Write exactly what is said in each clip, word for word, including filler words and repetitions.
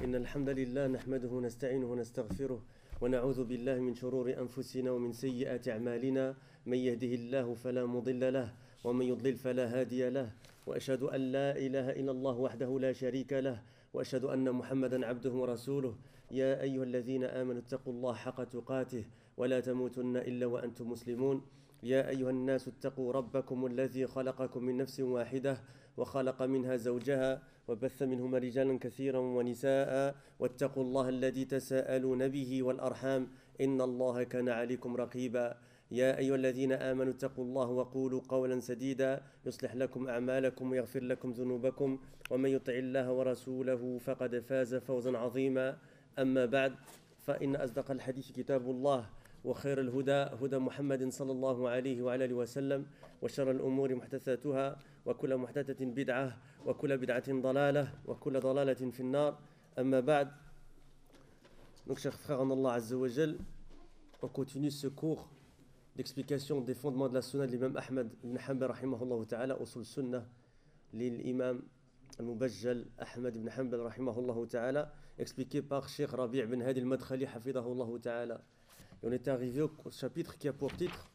إن الحمد لله نحمده ونستعينه ونستغفره ونعوذ بالله من شرور أنفسنا ومن سيئات أعمالنا من يهده الله فلا مضل له ومن يضلل فلا هادي له وأشهد أن لا إله إلا الله وحده لا شريك له وأشهد أن محمدا عبده ورسوله يا أيها الذين آمنوا اتقوا الله حق تقاته ولا تموتن إلا وأنتم مسلمون يا أيها الناس اتقوا ربكم الذي خلقكم من نفس واحدة وخلق منها زوجها وبث منهما رجالا كثيرا ونساء واتقوا الله الذي تساءلون به والأرحام إن الله كان عليكم رقيبا يا أيها الذين آمنوا اتقوا الله وقولوا قولا سديدا يصلح لكم أعمالكم ويغفر لكم ذنوبكم ومن يطع الله ورسوله فقد فاز فوزا عظيما أما بعد فإن أصدق الحديث كتاب الله وخير الهدى هدى محمد صلى الله عليه وعلى آله وسلم وشر الأمور محدثاتها وكل محدثة بدعة وكل بدعة ضلالة وكل ضلالة في النار أما بعد. Donc chers frères en Allah Azza wa Jal, on continue ce cours d'explication des fondements de la sunna de l'imam Ahmad ibn Hanbal rahimahullah ta'ala usul sunnah l'imam al-Mubajjal Ahmad ibn Hanbal rahimahullah ta'ala expliqué par Cheikh Rabi' ibn Hadi al-Madkhali hafidahullah ta'ala. Et on est arrivé au chapitre qui a pour titre,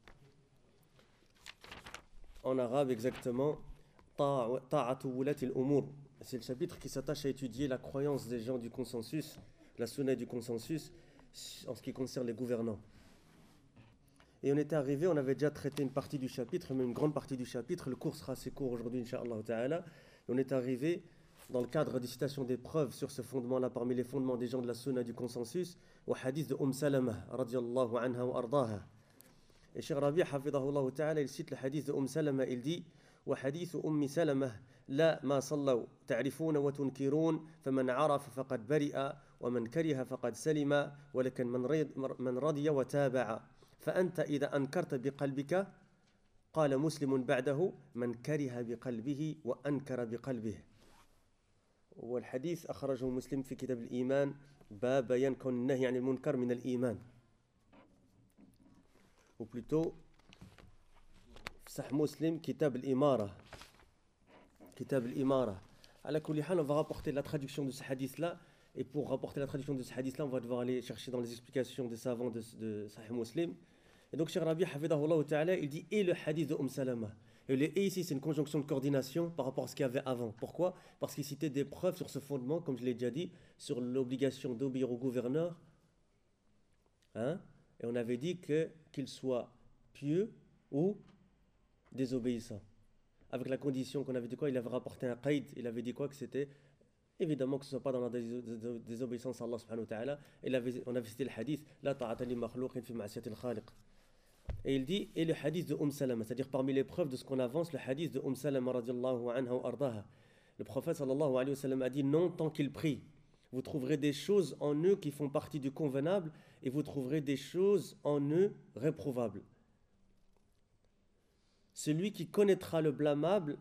en arabe exactement, Ta'atu wulati al-umur. C'est le chapitre qui s'attache à étudier la croyance des gens du consensus, la sunna du consensus, en ce qui concerne les gouvernants. Et on était arrivé, on avait déjà traité une partie du chapitre, même une grande partie du chapitre. Le cours sera assez court aujourd'hui, Inch'Allah ta'ala. Et on est arrivé dans le cadre des citations des preuves sur ce fondement-là, parmi les fondements des gens de la sunna du consensus, au hadith de Umm Salama, radiyallahu anha wa ardaha. Et Cheikh Rabi' hafidahullah ta'ala, il cite le hadith de Umm Salama, il dit وحديث أم سلمة لا ما صلوا تعرفون وتنكرون فمن عرف فقد برئ ومن كره فقد سلم ولكن من رضي, من رضي وتابع فأنت إذا أنكرت بقلبك قال مسلم بعده من كره بقلبه وأنكر بقلبه. والحديث أخرجه مسلم في كتاب الإيمان باب بيان كون النهي عن المنكر من الإيمان. Ou plutôt صح مسلم كتاب الإمارة كتاب الإمارة. على كل حال on va rapporter la traduction de ce hadith là, et pour rapporter la traduction de ce hadith là on va devoir aller chercher dans les explications des savants de, de Sahih Muslim. Et donc Cheikh Rabi' hafidahullah ta'ala, il dit et le hadith de Umm Salama. Et le et ici c'est une conjonction de coordination par rapport à ce qu'il y avait avant. Pourquoi? Parce qu'il citait des preuves sur ce fondement, comme je l'ai déjà dit, sur l'obligation d'obéir au gouverneur, hein? Et on avait dit que qu'il soit pieux ou désobéissant, avec la condition qu'on avait dit quoi, il avait rapporté un qaïd, il avait dit quoi, que c'était évidemment que ce ne soit pas dans la désobéissance à Allah subhanahu wa ta'ala. Et avait, on avait cité le hadith la ta'ata li makhlouqin fi ma'siyati al-khaliq. Et il dit, et le hadith de Umm Salama, c'est-à-dire parmi les preuves de ce qu'on avance, le hadith de Umm Salama radiyallahu anha wa ardaha. Le prophète sallallahu alayhi wa sallam a dit non, tant qu'ils prient, vous trouverez des choses en eux qui font partie du convenable et vous trouverez des choses en eux réprouvables. Celui qui connaîtra le blâmable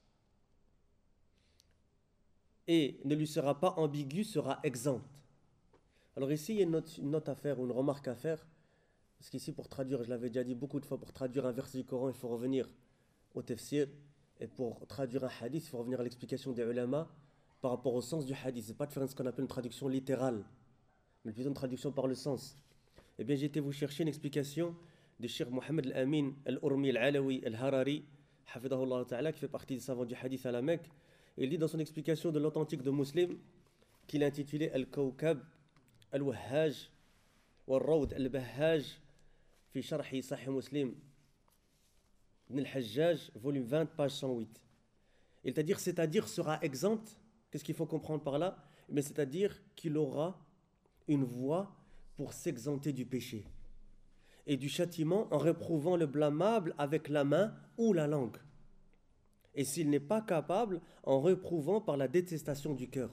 et ne lui sera pas ambigu sera exempt. Alors ici, il y a une note, une note à faire ou une remarque à faire. Parce qu'ici, pour traduire, je l'avais déjà dit beaucoup de fois, pour traduire un verset du Coran, il faut revenir au tafsir. Et pour traduire un hadith, il faut revenir à l'explication des ulama par rapport au sens du hadith. Ce n'est pas de faire ce qu'on appelle une traduction littérale, mais plutôt une traduction par le sens. Eh bien, j'ai été vous chercher une explication de Cheikh Mohammed al-Amin al-Urmi al-Alawi al-Harari, hafidahullah ta'ala, qui fait partie des savants du hadith à la Mecque. Il dit dans son explication de l'authentique de Muslim, qu'il a intitulé Al-Kawkab al-Wahhaj wal-Rawd al-Bahhaj fi Sharhi Sahih Muslim Ibn al-Hajjaj, volume vingt, page cent huit. Il t'a dit, c'est-à-dire sera exempt. Qu'est-ce qu'il faut comprendre par là? Mais c'est-à-dire qu'il aura une voie pour s'exempter du péché et du châtiment en réprouvant le blâmable avec la main ou la langue. Et s'il n'est pas capable, en réprouvant par la détestation du cœur.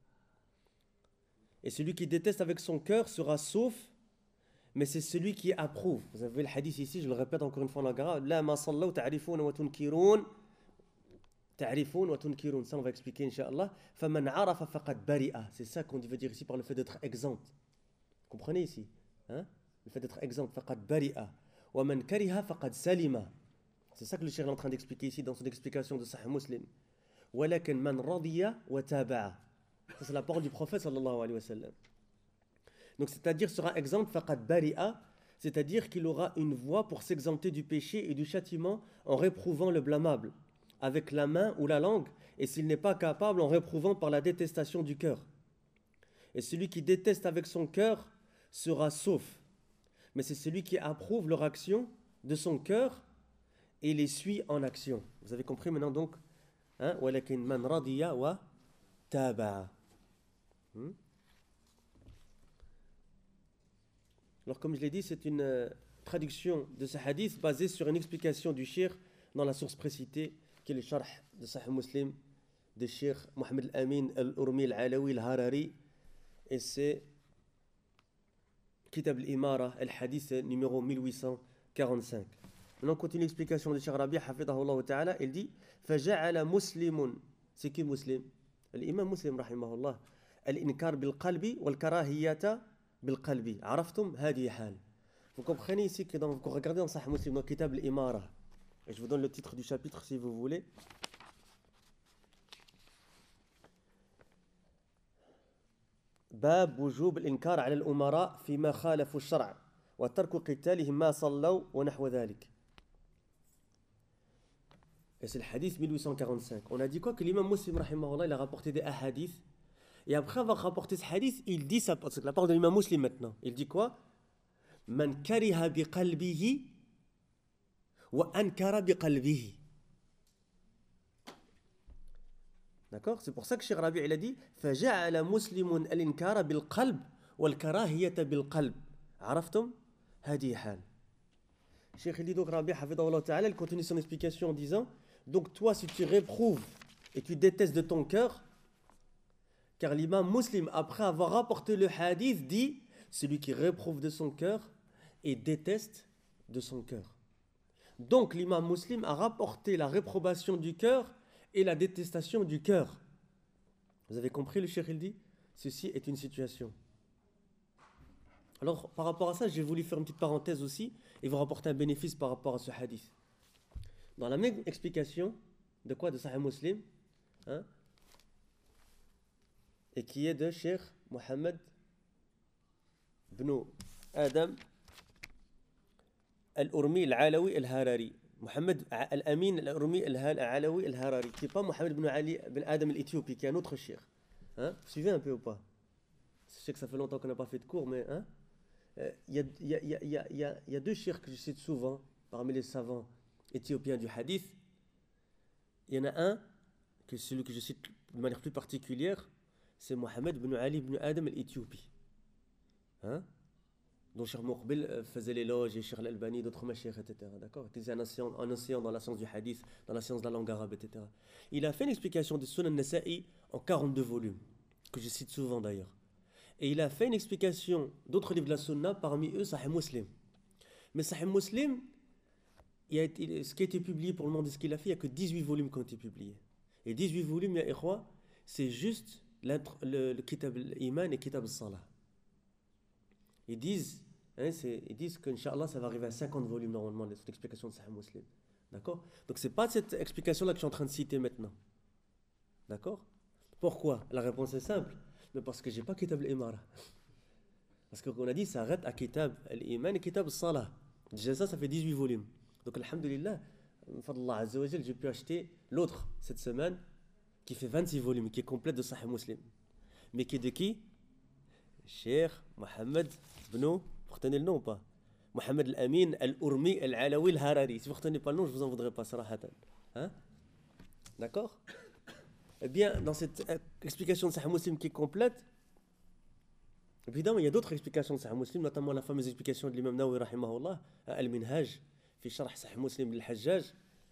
Et celui qui déteste avec son cœur sera sauf, mais c'est celui qui approuve. Vous avez le hadith ici, je le répète encore une fois en arabe. La ma sallaw ta'rifun wa tunkiroun. Ta'rifun wa tunkiroun. Ça, on va expliquer, Inch'Allah. Faman arafa faqad bari'a. C'est ça qu'on veut dire ici par le fait d'être exempt. Comprenez ici, hein? Le fait d'être exempt, faqad bari'a. Wa man kariha faqad salima. C'est ça que le cheikh est en train d'expliquer ici dans son explication de Sahih Muslim. Walakin man radiya wa taba'a. Ça, c'est la parole du prophète sallallahu alayhi wa sallam. Donc, c'est-à-dire, sera exempt faqad bari'a, c'est-à-dire qu'il aura une voie pour s'exempter du péché et du châtiment en réprouvant le blâmable avec la main ou la langue, et s'il n'est pas capable, en réprouvant par la détestation du cœur. Et celui qui déteste avec son cœur sera sauf. Mais c'est celui qui approuve leur action de son cœur et les suit en action. Vous avez compris maintenant donc hein? Walakin man radiya wa taba'a. Hmm? Alors comme je l'ai dit, c'est une euh, traduction de ce hadith basée sur une explication du shir dans la source précitée, qui est le sharh de Sahih Muslim de Cheikh Mohamed Al-Amin Al-Urmi Al-Alawi Al-Harari, et c'est Kitab Al-Imara, Al-Hadith numéro mille huit cent quarante-cinq. Maintenant on continue l'explication de Cheikh Rabi hafidahullah ta'ala. Il dit فَجَعَلَ مُسْلِمٌ. C'est qui Muslim? L'imam Muslim rahimahullah. Al-inkar bil-qalbi wal-karahiyata bil-qalbi. Araftum hadi hal. Vous comprenez ici que dans, vous regardez dans Sahih Muslim, dans Kitab Al-Imara, et je vous donne le titre du chapitre si vous voulez. باب وجوب الإنكار على الأمراء فيما خالفوا الشرع وترك قتالهم ما صلوا ونحو ذلك. Et c'est le hadith mille huit cent quarante-cinq. On a dit quoi? Que l'imam Muslim rahimahullah, il a rapporté des hadiths, et après avoir rapporté ce hadith, il dit ça, c'est la parole de l'imam Muslim maintenant. Il dit quoi? Man kariha bi qalbihi wa ankara bi qalbihi. D'accord? C'est pour ça que Cheikh Rabi' il a dit فَجَعَلَ مُسْلِمٌ الْإِنْكَارَ بِالْقَلْبِ وَالْكَرَاهِيَةَ بِالْقَلْبِ. عرفتم؟ هذه حال. Cheikh il dit donc Rabi' hafidahullah ta'ala, il continue son explication en disant donc toi si tu réprouves et tu détestes de ton cœur, car l'imam Muslim après avoir rapporté le hadith dit celui qui réprouve de son cœur et déteste de son cœur. Donc l'imam Muslim a rapporté la réprobation du cœur et la détestation du cœur. Vous avez compris le cheikh il dit? Ceci est une situation. Alors par rapport à ça, j'ai voulu faire une petite parenthèse aussi et vous rapporter un bénéfice par rapport à ce hadith. Dans la même explication de quoi? De Sahih Muslim, hein, et qui est de Cheikh Mohamed ibn Adam Al-Urmi Al-Alawi Al-Harari. Mohamed Al-Amin Al-Urmi Al-Alawi Al-Harari, qui n'est pas Mohamed ibn Ali ibn Adam Al-Éthiopie, qui est un autre cheikh. Hein? Vous suivez un peu ou pas? Je sais que ça fait longtemps qu'on n'a pas fait de cours, mais hein? Il euh, y, y, y, y, y a deux cheikhs que je cite souvent parmi les savants éthiopiens du hadith. Il y en a un, que celui que je cite de manière plus particulière, c'est Mohamed ibn Ali ibn Adam Al-Éthiopie. Hein? Dont Cheikh Muqbil faisait l'éloge, et Cheikh Al-Albani, d'autres mashayikh, et cetera. D'accord? Il était un océan, un océan dans la science du hadith, dans la science de la langue arabe, et cetera. Il a fait une explication de Sunan Nasa'i en quarante-deux volumes, que je cite souvent d'ailleurs. Et il a fait une explication d'autres livres de la Sunna, parmi eux Sahih Muslim. Mais Sahih Muslim, il a été, ce qui a été publié pour le moment de ce qu'il a fait, il n'y a que dix-huit volumes qui ont été publiés. Et dix-huit volumes, ya ikhwa, c'est juste le, le Kitab al-Iman et Kitab al-Salah. Ils disent, hein, ils disent qu'Inch'Allah, ça va arriver à cinquante volumes normalement, cette explication de Sahih Muslim. D'accord? Donc, ce n'est pas cette explication-là que je suis en train de citer maintenant. D'accord? Pourquoi? La réponse est simple. Mais parce que je n'ai pas Kitab al-Imara. Parce qu'on a dit, ça arrête à Kitab al-Iman et Kitab al-Salah. Déjà ça, ça fait dix-huit volumes. Donc, alhamdulillah, Fadlallah Azza wa Jal, j'ai pu acheter l'autre cette semaine, qui fait vingt-six volumes, qui est complète de Sahih Muslim. Mais qui est de qui? Cheikh Mohamed ibn, vous retenez le nom ou pas? Mohamed Al-Amin Al-Urmi Al-Alawi Al-Harari. Si vous ne retenez pas le nom, je ne vous en voudrais pas, sarahatan. Hein? D'accord? Eh bien, dans cette explication de Sahih Muslim qui est complète, évidemment, il y a d'autres explications de Sahih Muslim, notamment la fameuse explication de l'imam Nawawi rahimahullah, Al-Minhaj, fi sharh Sahih Muslim al-Hajjaj.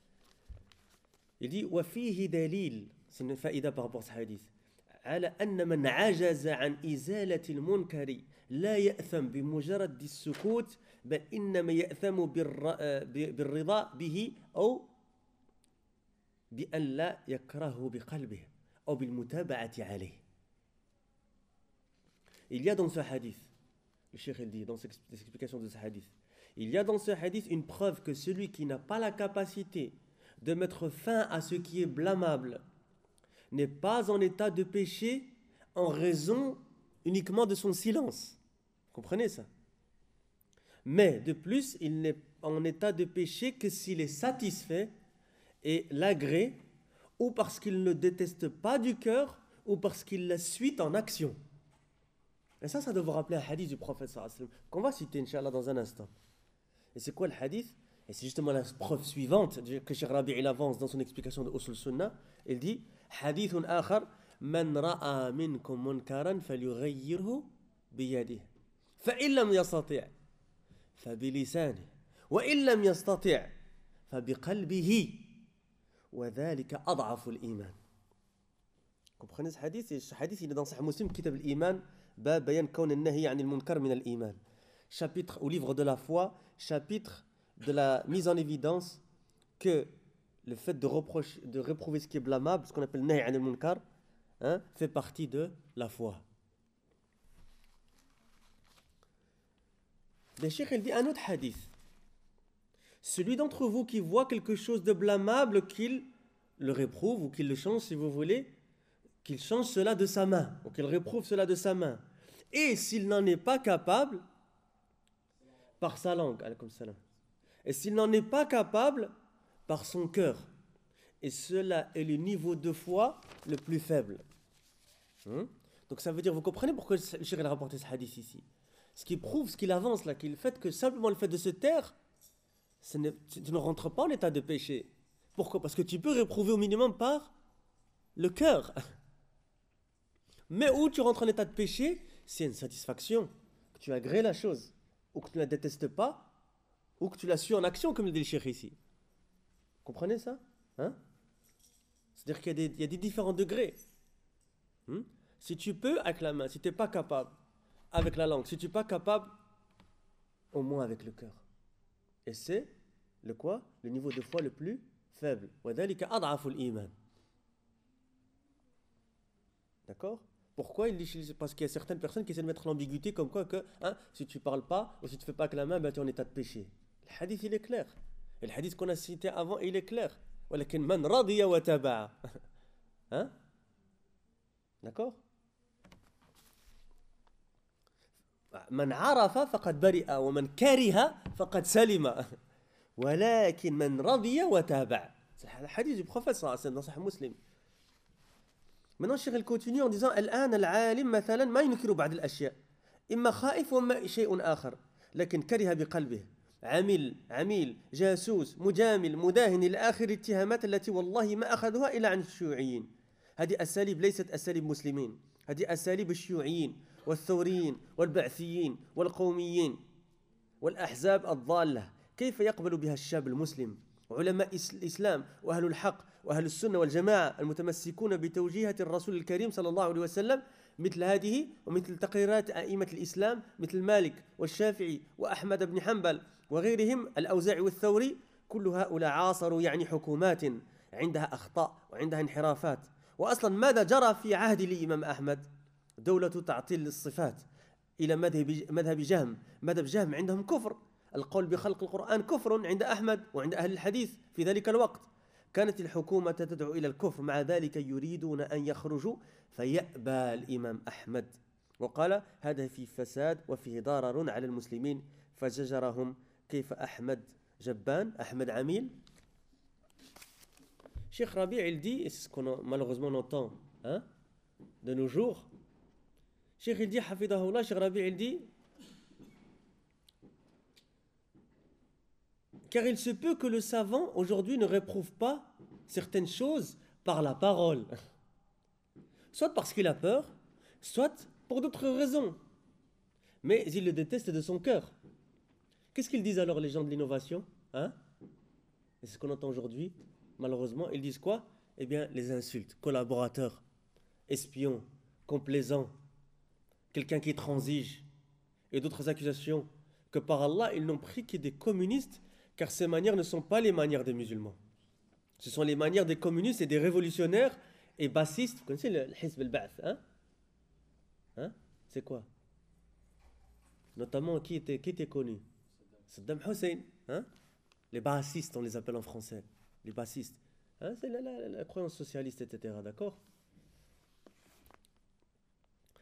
Il dit, wa fihi dalil, c'est une faïda par rapport à ce hadith, على أن من عجز عن إزالة المنكر لا يأثم بمجرد السكوت بل إنما يأثم بالرضا به أو بأن لا يكرهه بقلبه أو بالمتابعة عليه. Il y a dans ce hadith, le cheikh il dit dans cette explication de ce hadith, il y a dans ce hadith une preuve que celui qui n'a pas la capacité de mettre fin à ce qui est blâmable n'est pas en état de péché en raison uniquement de son silence. Vous comprenez ça? Mais de plus, il n'est en état de péché que s'il est satisfait et l'agrée, ou parce qu'il ne déteste pas du cœur, ou parce qu'il la suit en action. Et ça, ça doit vous rappeler un hadith du prophète sallallahu alayhi wa sallam, qu'on va citer, Inch'Allah, dans un instant. Et c'est quoi le hadith? Et c'est justement la preuve suivante que Cheikh Rabi' il avance dans son explication de Usul Sunnah. Il dit hadithun akhar man ra'a minkum munkaran falyughayyirhu biyadihi fa in lam yastati' fa bilisanihi wa in lam yastati' fa biqalbihi wa dhalika ad'afu al-iman. Comprenez ce hadith? Et ce hadith il est dans Sahih Muslim, Kitab al-Iman, bab bayan kawn an-nahy 'an al-munkar min al-iman. Chapitre au livre de la foi, chapitre de la mise en évidence que le fait de, reprocher, de réprouver ce qui est blâmable, ce qu'on appelle nahy an al-munkar, hein, fait partie de la foi. Le Cheikh il dit un autre hadith. Celui d'entre vous qui voit quelque chose de blâmable, qu'il le réprouve ou qu'il le change si vous voulez, qu'il change cela de sa main, ou qu'il réprouve cela de sa main. Et s'il n'en est pas capable, par sa langue, alaykoum salam. Et s'il n'en est pas capable, par son cœur. Et cela est le niveau de foi le plus faible. Hum? Donc ça veut dire, vous comprenez pourquoi le Cheikh a rapporté ce hadith ici? Ce qui prouve, ce qu'il avance là, qu'il fait que simplement le fait de se taire, ce tu ne rentres pas en état de péché. Pourquoi? Parce que tu peux réprouver au minimum par le cœur. Mais où tu rentres en état de péché, c'est une satisfaction, que tu agrées la chose, ou que tu ne la détestes pas, ou que tu la suis en action, comme le dit le Cheikh ici. Vous comprenez ça? Hein? C'est-à-dire qu'il y a, des, il y a des différents degrés. Hmm? Si tu peux avec la main, si tu n'es pas capable avec la langue, si tu n'es pas capable, au moins avec le cœur. Et c'est le quoi? Le niveau de foi le plus faible. وَذَلِكَ أَضْعَفُ الْإِيمَانِ. D'accord? Pourquoi il dit? Parce qu'il y a certaines personnes qui essaient de mettre l'ambiguïté comme quoi que hein, si tu ne parles pas ou si tu ne fais pas avec la main, ben, tu es en état de péché. Le hadith il est clair. Et le hadith qu'on a cité avant il est clair. ولكن من رضي وتابع. Hein? D'accord? من عرف فقد برئ ومن كره فقد سلم ولكن من رضي وتابع. C'est le hadith du prophète sallallahu alayhi wa sallam dans Sahih Muslim. Maintenant, Cheikh il continue en disant الآن العالم مثلا ما ينكر بعض الأشياء إما خائف وما شيء آخر لكن كره بقلبه عميل عميل جاسوس مجامل مداهن إلى آخر الاتهامات التي والله ما أخذوها إلا عن الشيوعيين. هذه أساليب ليست أساليب مسلمين، هذه أساليب الشيوعيين والثوريين والبعثيين والقوميين والأحزاب الضالة. كيف يقبل بها الشاب المسلم علماء الإسلام وأهل الحق وأهل السنة والجماعة المتمسكون بتوجيهة الرسول الكريم صلى الله عليه وسلم مثل هذه ومثل تقريرات أئمة الإسلام مثل مالك والشافعي وأحمد بن حنبل وغيرهم الأوزاعي والثوري؟ كل هؤلاء عاصروا يعني حكومات عندها أخطاء وعندها انحرافات. وأصلا ماذا جرى في عهد الإمام أحمد؟ دولة تعطيل الصفات إلى مذهب مذهب جهم. مذهب جهم عندهم كفر، القول بخلق القرآن كفر عند أحمد وعند أهل الحديث في ذلك الوقت. كانت الحكومة تدعو إلى الكفر، مع ذلك يريدون أن يخرجوا فيأبى الإمام أحمد وقال هذا في فساد وفيه ضرر على المسلمين فزجرهم. كيف أحمد جبان أحمد عميل. Cheikh Rabi' il dit, et c'est ce qu'on a, malheureusement on entend hein, de nos jours, Cheikh il dit, Hafidahullah, Cheikh Rabi' il dit, car il se peut que le savant aujourd'hui ne réprouve pas certaines choses par la parole, soit parce qu'il a peur, soit pour d'autres raisons, mais il le déteste de son cœur. Qu'est-ce qu'ils disent alors les gens de l'innovation hein? Et c'est ce qu'on entend aujourd'hui. Malheureusement, ils disent quoi? Eh bien, les insultes, collaborateurs, espions, complaisants, quelqu'un qui transige, et d'autres accusations, que par Allah, ils n'ont pris que des communistes, car ces manières ne sont pas les manières des musulmans. Ce sont les manières des communistes et des révolutionnaires et bassistes. Vous connaissez le Hizb al-Ba'th, hein? Hein? C'est quoi? Notamment, qui était, qui était connu? Saddam Hussein, hein? Les bassistes, on les appelle en français. Les bassistes. Hein, c'est la, la, la croyance socialiste, et cetera. D'accord?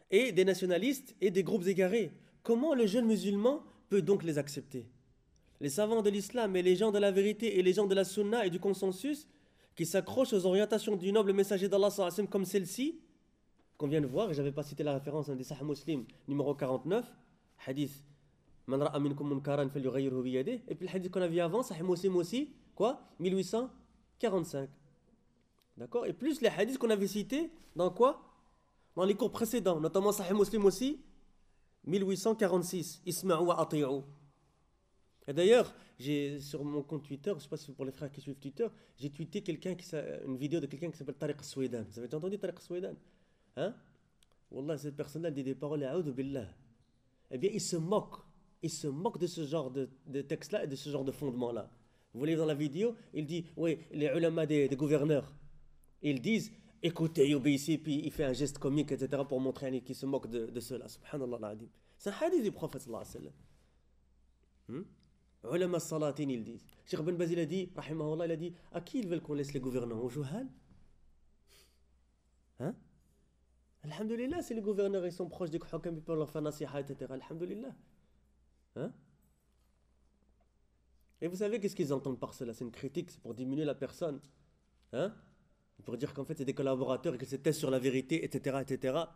et des nationalistes et des groupes égarés. Comment le jeune musulman peut donc les accepter? Les savants de l'islam et les gens de la vérité et les gens de la sunna et du consensus qui s'accrochent aux orientations du noble messager d'Allah sallallahu alayhi wa sallam comme celle-ci, qu'on vient de voir, et je n'avais pas cité la référence, un des Sahih Muslim, numéro quarante-neuf, hadith Man ra'a minkum munkaran falyughayyirhu biyadihi, et puis le hadith qu'on a vu avant, Sahih Muslim aussi, quoi, mille huit cent quarante-cinq. D'accord? Et plus les hadiths qu'on avait cités, dans quoi? Dans les cours précédents, notamment Sahih Muslim aussi, mille huit cent quarante-six, Isma'u wa ati'u. Et d'ailleurs, j'ai sur mon compte Twitter, je ne sais pas si c'est pour les frères qui suivent Twitter, j'ai tweeté quelqu'un qui une vidéo de quelqu'un qui s'appelle Tariq Souedan. Vous avez déjà entendu Tariq Souedan? Hein? Wallah, cette personne-là dit des paroles à Aoudou Billah. Eh bien, il se moque. Il se moque de ce genre de, de texte-là et de ce genre de fondement-là. Vous voyez dans la vidéo, il dit, oui, les ulama des, des gouverneurs, ils disent, écoutez, obéissez, puis il fait un geste comique, et cetera, pour montrer qu'il se moque de, de cela. Subhanallah al-Adim. C'est un hadith du prophète sallallahu alayhi wa sallam. Hmm? Ulama salatin, ils disent. Cheikh Ben Baz, il a dit, rahimahullah, il a dit, à qui ils veulent qu'on laisse les gouvernants? Aux juhal? Hein? Alhamdulillah, si les gouverneurs ils sont proches des hukam, ils peuvent leur faire nasiha, et cetera. Alhamdulillah. Hein? Et vous savez qu'est-ce qu'ils entendent par cela? C'est une critique, c'est pour diminuer la personne. Hein? Pour dire qu'en fait c'est des collaborateurs et qu'ils se testent sur la vérité, et cetera, et cetera.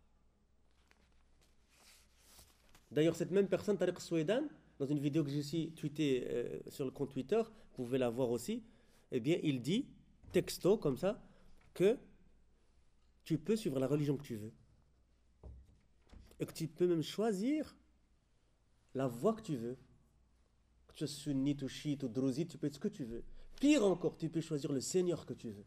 D'ailleurs, cette même personne, Tariq Souedan, dans une vidéo que j'ai aussi tweetée euh, sur le compte Twitter, vous pouvez la voir aussi, eh bien, il dit, texto, comme ça, que tu peux suivre la religion que tu veux. Et que tu peux même choisir la voie que tu veux. Que tu sois sunnite ou chiite ou druzite, tu peux être ce que tu veux. Pire encore, tu peux choisir le Seigneur que tu veux.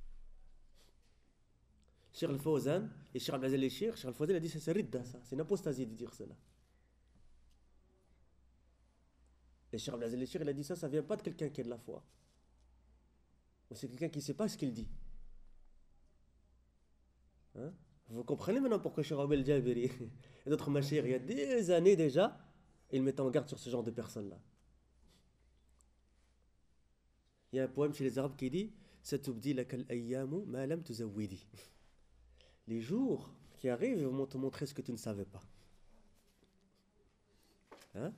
Cheikh Al-Fawzan et Cheikh Abdelaziz Al-Cheikh, Cheikh Al-Fawzan a dit c'est ridda, ça, c'est une apostasie de dire cela. Et Cheikh Abdelaziz Al-Cheikh, il a dit ça, ça ne vient pas de quelqu'un qui a de la foi. Ou c'est quelqu'un qui ne sait pas ce qu'il dit. Hein? Vous comprenez maintenant pourquoi Cheikh Abel Jabiri et d'autres machires, il y a des années déjà, ils mettent en garde sur ce genre de personnes-là. Il y a un poème chez les Arabes qui dit Satubdi lakal ayyamu ma lam tuzawwidi. Les jours qui arrivent vont te montrer ce que tu ne savais pas. Hein?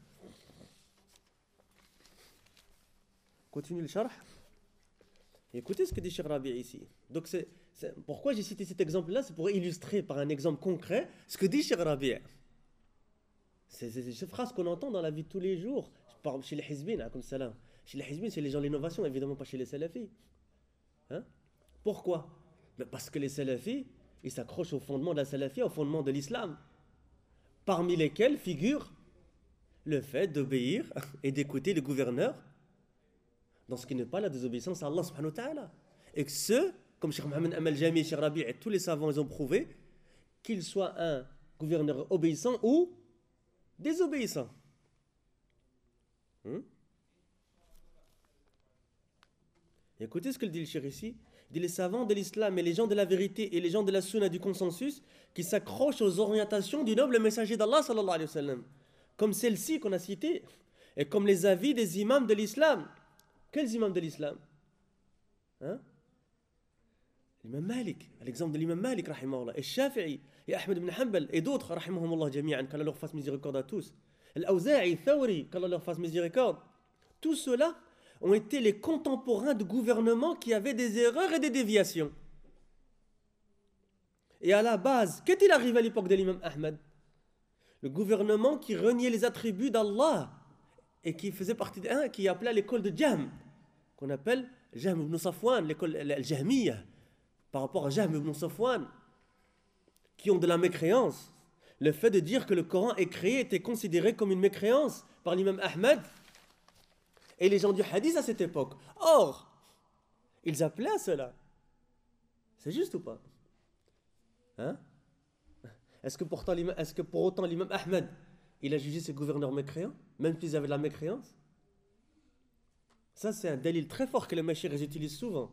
Continue le charh. Écoutez ce que dit Cheikh Rabi ici. Donc c'est, c'est, pourquoi j'ai cité cet exemple-là? C'est pour illustrer par un exemple concret ce que dit Cheikh Rabi. C'est, c'est, c'est cette phrase qu'on entend dans la vie de tous les jours. Par exemple, chez les Hizbin, comme ça là. Chez les Hizbin, c'est les gens de l'innovation, évidemment pas chez les Salafis. Hein? Pourquoi? Ben parce que les Salafis, ils s'accrochent au fondement de la Salafie, au fondement de l'islam. Parmi lesquels figure le fait d'obéir et d'écouter le gouverneur dans ce qui n'est pas la désobéissance à Allah subhanahu wa ta'ala. Et que ceux, comme Cheikh Mohamed Amal Jami, Cheikh Rabi et tous les savants, ils ont prouvé qu'il soit un gouverneur obéissant ou désobéissant. Hmm? Écoutez ce que dit le Cheikh ici. Il dit les savants de l'islam et les gens de la vérité et les gens de la sunna du consensus qui s'accrochent aux orientations du noble messager d'Allah sallallahu alayhi wa sallam, comme celle-ci qu'on a citée, et comme les avis des imams de l'islam. Quels imams de l'islam? Hein? L'imam Malik, à l'exemple de l'imam Malik, rahimahullah, et Shafi'i, et Ahmed ibn Hanbal, et d'autres, rahimahumullah jami'an, qu'Allah leur fasse miséricorde à tous. Al-Awza'i, Thawri, qu'Allah leur fasse miséricorde. Tous ceux-là ont été les contemporains de gouvernements qui avaient des erreurs et des déviations. Et à la base, qu'est-il arrivé à l'époque de l'imam Ahmed? Le gouvernement qui reniait les attributs d'Allah et qui faisait partie d'un qui appelait l'école de Jahm, qu'on appelle Jahm ibn Safwan, l'école al-Jahmiyya, par rapport à Jahm ibn Safwan, qui ont de la mécréance. Le fait de dire que le Coran est créé était considéré comme une mécréance par l'imam Ahmed et les gens du hadith à cette époque. Or, ils appelaient à cela. C'est juste ou pas? Hein? Est-ce que, pourtant, est-ce que pour autant l'imam Ahmed, il a jugé ses gouverneurs mécréants, même s'ils avaient de la mécréance? Ça, c'est un dalil très fort que les machires utilisent souvent.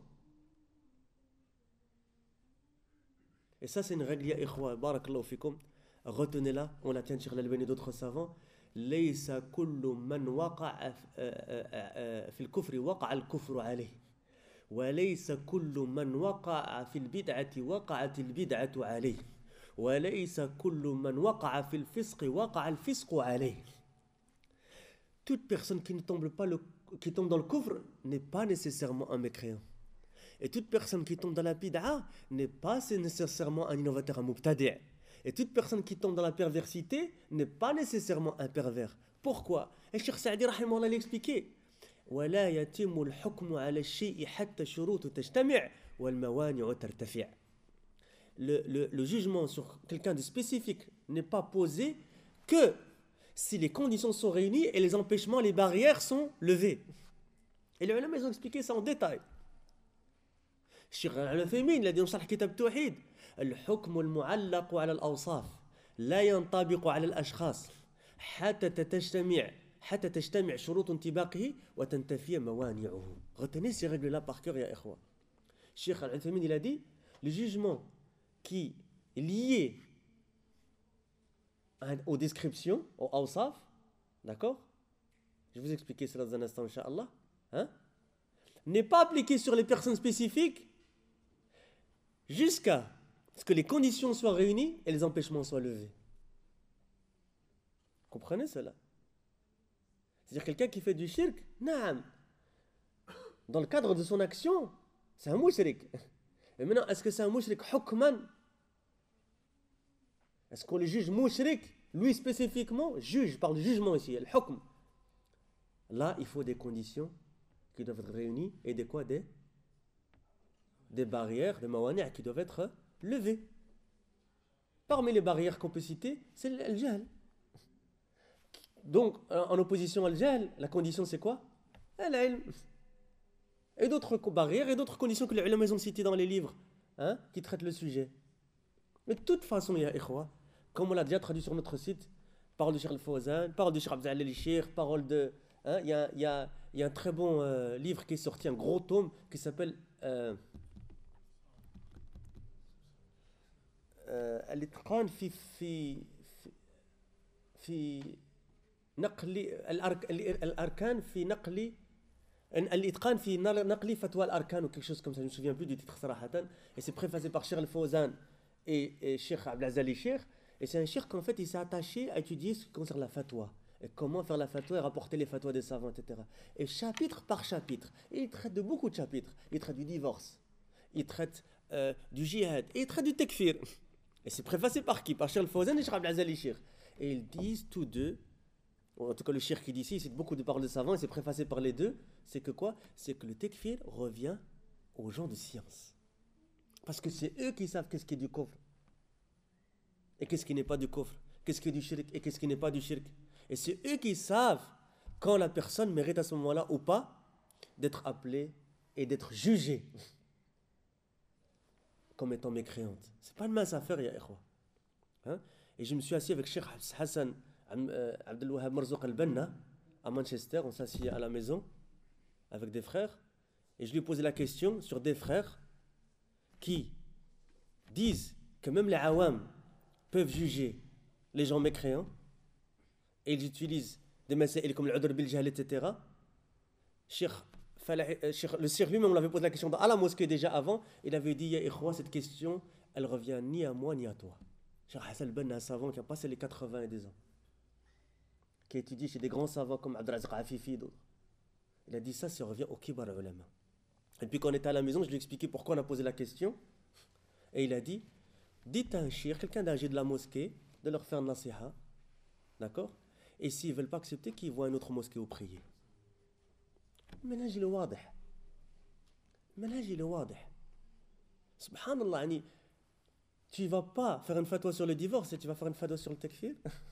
Et ça, c'est une règle, ya ikhwa, barakallahu fikum. Retenez-la, on la tient sur l'Albani et d'autres savants. ليس كل من وقع في الكفر وقع الكفر عليه وليس كل من وقع في البدعة وقعت البدعة عليه وَلَيْسَ كُلُّ مَنْ وَقَعَ فِي الْفِسْقِ وَقَعَ الْفِسْقُ عَلَيْهِ. Toute personne qui ne tombe pas le, qui tombe dans le couvre n'est pas nécessairement un mécréant. Et toute personne qui tombe dans la bid'a n'est pas nécessairement un innovateur, un mubtadi'. Et toute personne qui tombe dans la perversité n'est pas nécessairement un pervers. Pourquoi? Et Cheikh Saadi rahimahullah l'a expliqué. وَلَا يَتِمُ الْحُكْمُ عَلَى الشَّيْءِ حَتَّى الشُّرُوطُ تَجْتَمِعْ وَالْمَوَانِعُ تَرْتَفِعْ. Le, le, le jugement sur quelqu'un de spécifique n'est pas posé que si les conditions sont réunies et les empêchements, les barrières sont levées. Et les ulama, ils ont expliqué ça en détail. Cheikh Al-Uthaymin l'a dit dans Sharh Kitab Tawhid. الحكم المعلق على الأوصاف لا ينطبق على الأشخاص حتى تجتمع حتى تجتمع شروط انطباقه وتنتفي موانعه. Retenez ces règles-là par cœur, ya ikhwa. Cheikh Al-Uthaymin, il a dit, le jugement qui est lié aux descriptions, aux awsaf, d'accord? Je vais vous expliquer cela dans un instant, incha'Allah. Hein? N'est pas appliqué sur les personnes spécifiques jusqu'à ce que les conditions soient réunies et les empêchements soient levés. Comprenez cela? C'est-à-dire quelqu'un qui fait du shirk, naam, dans le cadre de son action, c'est un mushrik. Et maintenant, est-ce que c'est un mushrik hukman? Est-ce qu'on le juge mushrik? Lui spécifiquement, juge, je parle de jugement ici, le hukm. Là, il faut des conditions qui doivent être réunies et des quoi? Des, des barrières, des mawani' qui doivent être levées. Parmi les barrières qu'on peut citer, c'est le jahl. Donc, en opposition à al-jahl, la condition c'est quoi? Al-ilm. Et d'autres barrières et d'autres conditions que les ulama ont citées dans les livres, hein, qui traitent le sujet. Mais de toute façon, ya ikhwa, comme on l'a déjà traduit sur notre site, parole de Cheikh Al-Fawzan, parole de Cheikh Abdel al-Sheikh, parole de... Il hein, y, a, y, a, y a un très bon euh, livre qui est sorti, un gros tome, qui s'appelle... Euh, الاتقان في في في نقل الاركان في نقل الاتقان في نقل فتوى الاركان ou quelque chose comme ça, je ne me souviens plus du titre صراحة, et c'est préfacé par Cheikh Al-Fawzan et, et Cheikh Abdel al-Sheikh, et c'est un cheikh qu'en fait il s'est attaché à étudier ce qui concerne la fatwa et comment faire la fatwa et rapporter les fatwas des savants, et cetera. Et chapitre par chapitre, et il traite de beaucoup de chapitres. Il traite du divorce, il traite euh, du jihad, et il traite du takfir. Et c'est préfacé par qui? Par Cheikh Al-Fawzan et Cheikh Abdel al-Sheikh. Et ils disent tous deux, en tout cas le cheikh qui dit ici, c'est beaucoup de paroles de savants, et c'est préfacé par les deux, c'est que quoi? C'est que le takfir revient aux gens de science. Parce que c'est eux qui savent qu'est-ce qui est du kufr, et qu'est-ce qui n'est pas du kufr, qu'est-ce qui est du shirk, et qu'est-ce qui n'est pas du shirk. Et c'est eux qui savent quand la personne mérite à ce moment-là ou pas d'être appelée et d'être jugée comme étant mécréante. C'est pas une mince affaire, ya ikhwa. Hein? Et je me suis assis avec Cheikh Hassan euh, Abdel Wahab Marzouk al-Banna à Manchester, on s'est assis à la maison avec des frères, et je lui ai posé la question sur des frères qui disent que même les awam peuvent juger les gens mécréants, et ils utilisent des masaïl comme l'udr bil jahl, et cetera. Cheikh Le Cheikh lui-même, on l'avait posé la question à la mosquée déjà avant. Il avait dit, ya ikhwa, cette question, elle revient ni à moi ni à toi. Cheikh Hassan al-Banna, un savant qui a passé les quatre-vingts et des ans, qui a étudié chez des grands savants comme Abdelaziz Afifi et d'autres. Il a dit ça, ça revient au kibar ulama. Et puis quand on était à la maison, je lui ai expliqué pourquoi on a posé la question. Et il a dit, dites à un cheikh, quelqu'un d'âgé de la mosquée, de leur faire nasiha, d'accord? Et s'ils ne veulent pas accepter, qu'ils voient une autre mosquée où prier. المنهج الواضح المنهج الواضح سبحان الله. يعني tu ne vas pas faire une fatwa sur le divorce et tu vas faire une fatwa sur le takfir.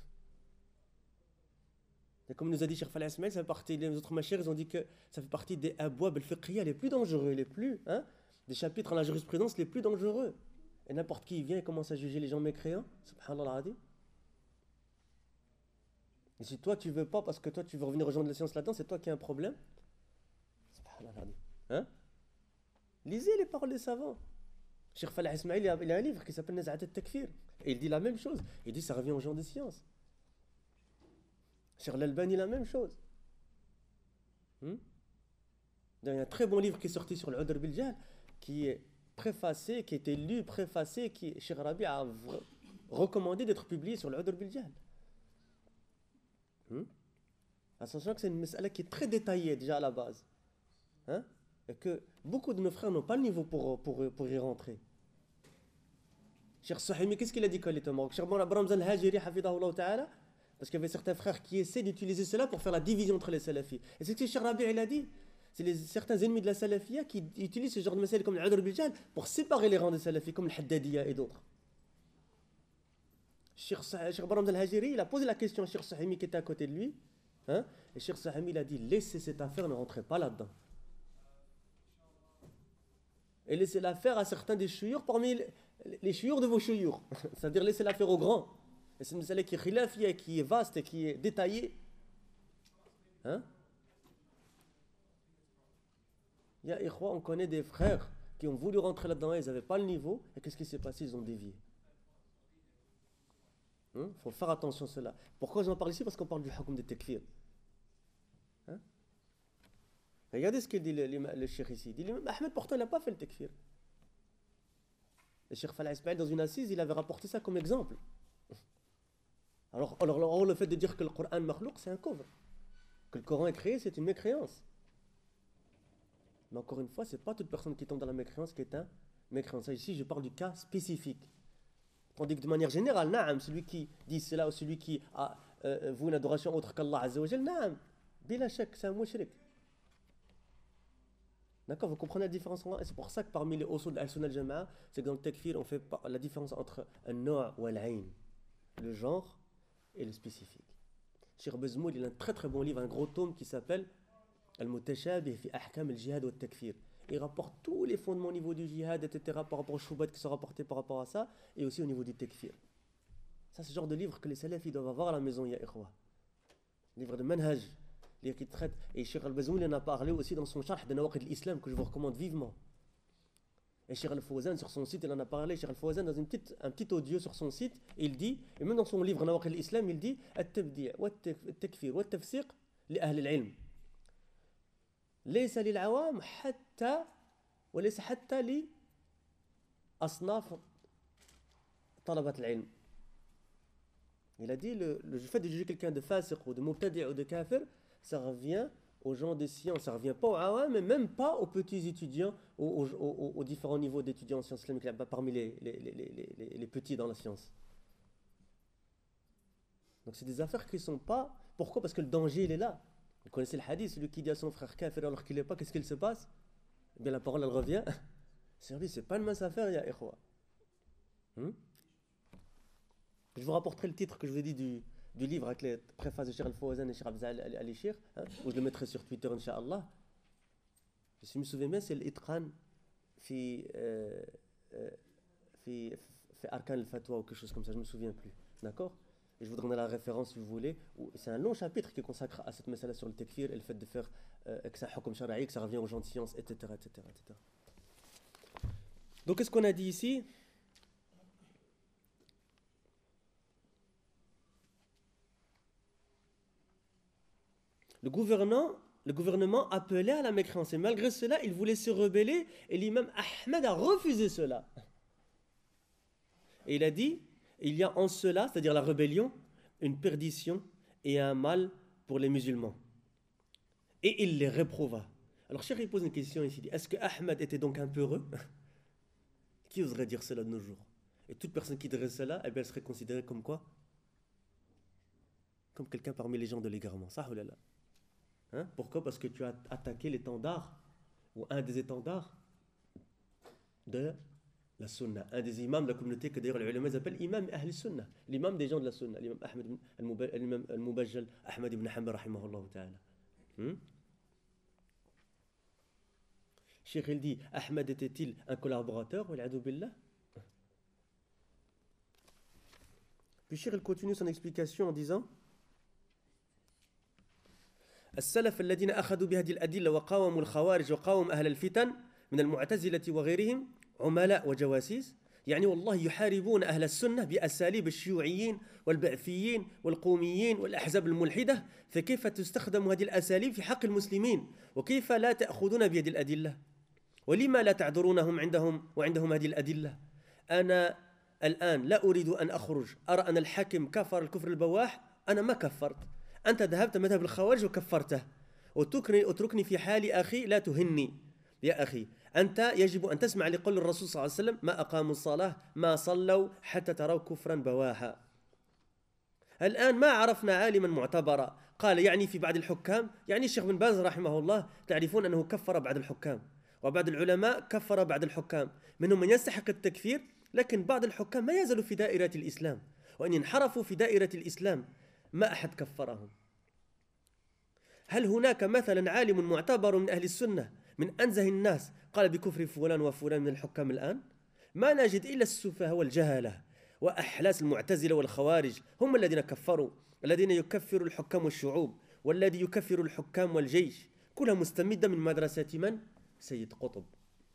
Et comme nous a dit Cheikh Faleh Ismail, ça fait partie des autres machères, ils ont dit que ça fait partie des abwab al-fiqhiyya les plus dangereux, les plus hein, des chapitres en la jurisprudence les plus dangereux. Et n'importe qui vient et commence à juger les gens mécréants, subhanallah adi. Et si toi tu veux pas parce que toi tu veux revenir rejoindre la science là-dedans, c'est toi qui as un problème. Hein? Lisez les paroles des savants. Cheikh Faleh Ismail, il a un livre qui s'appelle Naz'at al-Takfir. Et il dit la même chose. Il dit ça revient aux gens de science. Cheikh Al-Albani, la même chose. Hmm? Il y a un très bon livre qui est sorti sur l'udr bil jahl, qui est préfacé, qui a été lu, préfacé, qui Cheikh Rabi a recommandé d'être publié sur l'Udr bil Jahl. Hmm? Sachant que c'est une mas'ala qui est très détaillée déjà à la base. Hein? Et que beaucoup de nos frères n'ont pas le niveau pour, pour, pour y rentrer. Cheikh Sahimi, qu'est-ce qu'il a dit quand il était au Maroc? Cheikh Bramz al-Hajiri, hafidahullah ta'ala, parce qu'il y avait certains frères qui essaient d'utiliser cela pour faire la division entre les salafis. Et c'est ce que Cheikh Rabi' il a dit. C'est les, certains ennemis de la salafia qui utilisent ce genre de mas'ala comme l'Udr bil Jahl pour séparer les rangs des salafis, comme le Haddadiyya et d'autres. Cheikh Bramz al-Hajiri, il a posé la question à Cheikh Sahimi qui était à côté de lui. Hein? Et Cheikh Sahimi, il a dit, laissez cette affaire, ne rentrez pas là-dedans. Et laissez-la faire à certains des chouyours parmi les, les chouyours de vos chouyours. C'est-à-dire laissez-la faire au grand. Et c'est une masala qui est khilafia, qui est vaste et qui est détaillée. Hein? Ya ikhwa, on connaît des frères qui ont voulu rentrer là-dedans, ils n'avaient pas le niveau. Et qu'est-ce qui s'est passé? Ils ont dévié. Il hein? faut faire attention à cela. Pourquoi j'en parle ici? Parce qu'on parle du hukm de takfir. Hein? Regardez ce qu'il dit le, le, le cheikh ici. Il dit, l'imam Ahmed, pourtant, il n'a pas fait le takfir. Le cheikh Fallah Ismail, dans une assise, il avait rapporté ça comme exemple. Alors, alors, alors le fait de dire que le Coran makhlouk, c'est un couvre. Que le Coran est créé, c'est une mécréance. Mais encore une fois, ce n'est pas toute personne qui tombe dans la mécréance qui est un mécréant. Ici, je parle du cas spécifique. Tandis que de manière générale, naam, celui qui dit cela ou celui qui a euh, vous une adoration autre qu'Allah Azza wa Jal, naam, bila shak, c'est un mushrik. D'accord, vous comprenez la différence? Et c'est pour ça que parmi les usul al-sunnah al-jama'a, c'est que dans le takfir, on fait la différence entre un na' ou al-ayn, le genre et le spécifique. Cheikh Bezmoul, il a un très très bon livre, un gros tome qui s'appelle Al-Mutashabih fi Ahkam al-Jihad wa al-Takfir. Il rapporte tous les fondements au niveau du jihad, et cetera, par rapport aux shubhat qui sont rapportés par rapport à ça, et aussi au niveau du takfir. Ça, c'est le genre de livre que les salafis doivent avoir à la maison, ya ikhwa. Livre de manhaj, livre qui traite. Et Cheikh Al-Bazoul en a parlé aussi dans son charh de Nawaqid al-Islam, que je vous recommande vivement. Et Cheikh Al-Fawzan, sur son site, il en a parlé. Cheikh Al-Fawzan, dans une petite, un petit audio sur son site, il dit, et même dans son livre Nawaqid al-Islam, il dit At-tabdi' wa at-takfir wa at-tafsiq li ahli al-ilm. ليس للعوام حتى وليس حتى لأصناف طلبة العلم. Il a dit le, le fait de juger quelqu'un de fasiq ou de mubtadi' ou de kafir, ça revient aux gens des sciences, ça revient pas aux awam, mais même pas aux petits étudiants, aux, aux, aux, aux différents niveaux d'étudiants en sciences islamiques, parmi les, les, les, les, les, les petits dans la science. Donc c'est des affaires qui ne sont pas... Pourquoi? Parce que le danger, il est là. Vous connaissez le hadith, celui qui dit à son frère kafir alors qu'il n'est pas, qu'est-ce qu'il se passe? Eh bien la parole elle revient. C'est lui, c'est pas une mince affaire, ya ikhwa. Hmm? Je vous rapporterai le titre que je vous ai dit du, du livre avec les préfaces de Cheikh Al-Fawzan et Cheikh Abzal al-Ishir, hein, où je le mettrai sur Twitter, Inch'Allah. Je me souviens bien, c'est l'Itqan fi, euh, euh, fi, fi Arkan al-Fatwa ou quelque chose comme ça, je me souviens plus. D'accord? Et je vous donnerai la référence si vous voulez. C'est un long chapitre qui consacre à cette masala sur le takfir et le fait de faire euh, que ça hukm shara'i, que ça revient aux gens de science, et cetera, et cetera, et cetera. Donc, qu'est-ce qu'on a dit ici? Le gouvernement, le gouvernement appelait à la mécréance. Et malgré cela, il voulait se rebeller et l'imam Ahmed a refusé cela. Et il a dit, il y a en cela, c'est-à-dire la rébellion, une perdition et un mal pour les musulmans. Et il les réprouva. Alors, Cheikh, il pose une question ici. Est-ce que Ahmed était donc un peu heureux? Qui oserait dire cela de nos jours? Et toute personne qui dirait cela, eh bien, elle serait considérée comme quoi? Comme quelqu'un parmi les gens de l'égarement. Ça, oh là là. Hein? Pourquoi? Parce que tu as attaqué l'étendard, ou un des étendards de la sunna. Un des imams de la communauté que d'ailleurs les ulama appellent imam ahl sunna, l'imam des gens de la sunna, l'imam Ahmed al-Mubajjal Ahmed ibn Hanbal rahimahullah ta'ala. Hmm? Cheikh il dit, Ahmed était-il un collaborateur? Wal'adu billah. Puis Cheikh il continue son explication en disant السلف الذين أخذوا بهذه الأدلة وقاوموا الخوارج وقاوموا أهل الفتن من المعتزلة وغيرهم عملاء وجواسيس يعني والله يحاربون أهل السنة بأساليب الشيوعيين والبعثيين والقوميين والأحزاب الملحدة فكيف تستخدم هذه الأساليب في حق المسلمين وكيف لا تأخذون بيد الأدلة ولما لا تعذرونهم عندهم وعندهم هذه الأدلة أنا الآن لا أريد أن أخرج أرى أن الحاكم كفر الكفر البواح، أنا ما كفرت، أنت ذهبت مذهب الخوارج وكفرته، اتركني اتركني في حالي أخي، لا تهني يا أخي. أنت يجب أن تسمع لقول الرسول صلى الله عليه وسلم: ما أقاموا الصلاة ما صلوا حتى تروا كفرا بواحا. الآن ما عرفنا عالما معتبرا قال يعني في بعض الحكام، يعني الشيخ بن باز رحمه الله تعرفون أنه كفر بعض الحكام، وبعض العلماء كفر بعض الحكام، منهم من يستحق التكفير، لكن بعض الحكام ما يزالوا في دائرة الإسلام، وإن انحرفوا في دائرة الإسلام ما أحد كفرهم. هل هناك مثلا عالم معتبر من أهل السنة من أنزه الناس قال بكفر فلان وفلان من الحكام الآن؟ ما نجد إلا السفهاء والجهلة وأحلاس المعتزلة والخوارج هم الذين كفروا، الذين يكفروا الحكام والشعوب، والذي يكفر الحكام والجيش، كلها مستمدة من مدرسة من؟ سيد قطب.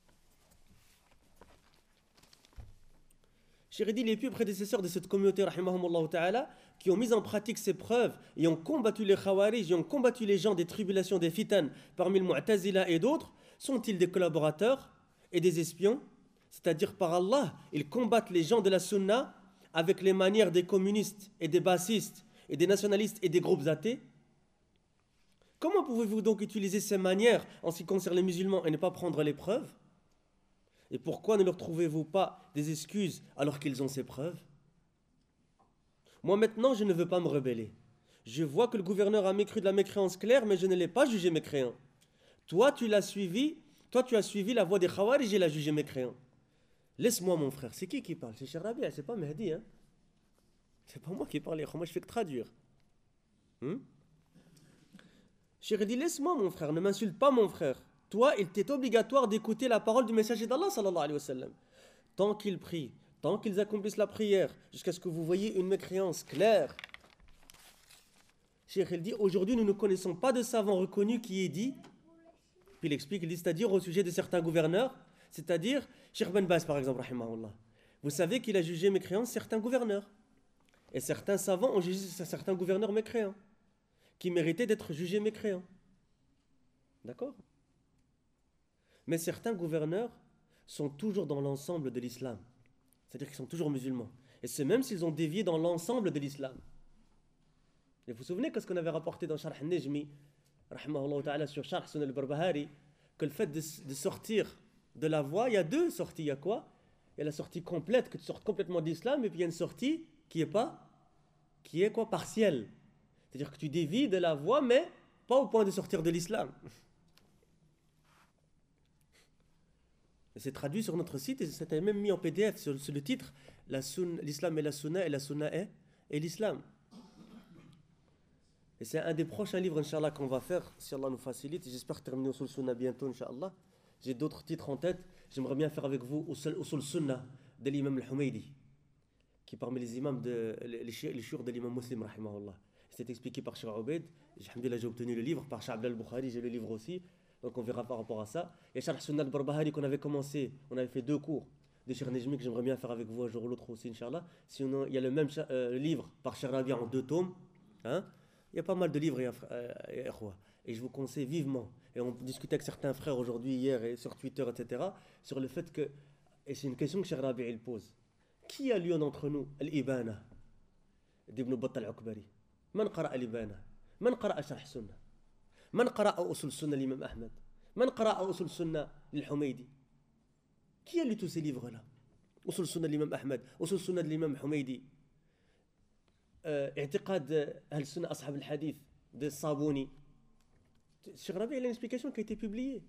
J'ai dit les plus prédécesseurs de cette communauté, rahimahumullah ta'ala, qui ont mis en pratique ces preuves et ont combattu les khawarij, et ont combattu les gens des tribulations, des fitan, parmi le Mu'tazila et d'autres, sont-ils des collaborateurs et des espions? C'est-à-dire par Allah, ils combattent les gens de la sunna avec les manières des communistes et des bassistes et des nationalistes et des groupes athées? Comment pouvez-vous donc utiliser ces manières en ce qui concerne les musulmans et ne pas prendre les preuves? Et pourquoi ne leur trouvez-vous pas des excuses alors qu'ils ont ces preuves? Moi maintenant, je ne veux pas me rebeller. Je vois que le gouverneur a mécru de la mécréance claire, mais je ne l'ai pas jugé mécréant. Toi, tu l'as suivi, toi tu as suivi la voie des Khawarij et l'as jugé mécréant. Laisse-moi mon frère. C'est qui qui parle? C'est Cheikh Rabi', c'est pas Mehdi, hein? C'est pas moi qui parle, moi je fais que traduire. Hmm? Cheikh dit, laisse-moi mon frère, ne m'insulte pas mon frère. Toi, il t'est obligatoire d'écouter la parole du messager d'Allah sallallahu alayhi wa sallam. Tant qu'ils prient, tant qu'ils accomplissent la prière, jusqu'à ce que vous voyez une mécréance claire. Cheikh il dit, aujourd'hui nous ne connaissons pas de savant reconnu qui ait dit, puis il explique, il dit, c'est-à-dire au sujet de certains gouverneurs, c'est-à-dire, Cheikh Ben Baz par exemple, rahimahullah. Vous savez qu'il a jugé mécréants certains gouverneurs. Et certains savants ont jugé certains gouverneurs mécréants, qui méritaient d'être jugés mécréants. D'accord? Mais certains gouverneurs sont toujours dans l'ensemble de l'islam. C'est-à-dire qu'ils sont toujours musulmans. Et c'est même s'ils ont dévié dans l'ensemble de l'islam. Et vous vous souvenez qu'est-ce qu'on avait rapporté dans Sharh al-Najmi, rahimahullah ta'ala, sur Sharh Sunan al-Barbahari, que le fait de, de sortir de la voie, il y a deux sorties. Il y a quoi? Il y a la sortie complète, que tu sortes complètement d'islam, et puis il y a une sortie qui est pas, qui est quoi? Partielle. C'est-à-dire que tu dévies de la voie, mais pas au point de sortir de l'islam. C'est traduit sur notre site et c'était même mis en P D F sur, sur le titre l'islam et la sunna et la sunna est et l'islam. Et c'est un des prochains livres, Inch'Allah, qu'on va faire, si Allah nous facilite. J'espère terminer Usul Sunna bientôt, Inch'Allah. J'ai d'autres titres en tête. J'aimerais bien faire avec vous Usul Sunna de l'imam al-Humaydi, qui est parmi les imams, de, les, les churs de l'imam muslim, rahimahullah. C'est expliqué par Cheikh Obeid. Alhamdulillah, j'ai obtenu le livre. Par Cheikh Abdel al-Bukhari, j'ai le livre aussi. Donc on verra par rapport à ça. Et Sharh Sunnah al-Barbahari qu'on avait commencé, on avait fait deux cours de Cheikh Nejmi que j'aimerais bien faire avec vous un jour ou l'autre aussi, Inch'Allah. Sinon, il y a le même euh, livre par Cheikh Rabi' en deux tomes. Hein? Il y a pas mal de livres, euh, et je vous conseille vivement. Et on discutait avec certains frères aujourd'hui, hier, et sur Twitter, et cetera, sur le fait que, et c'est une question que Cheikh Rabi' il pose, qui a lu d'entre nous Al-Ibana d'Ibn Battal al-Ukbari? Man qara Al-Ibana? Man qara Sharh Sunnah? من قرأ أصول السنة l'imam Ahmed? من قرأ أصول السنة للحميدي? Qui a lu tous ces livres-là? أصول السنة l'imam Ahmed, أصول السنة l'imam Humaydi, اعتقاد أهل السنة أصحاب الحديث de Sabuni. Cheikh Rabi' il a une explication qui a été publiée.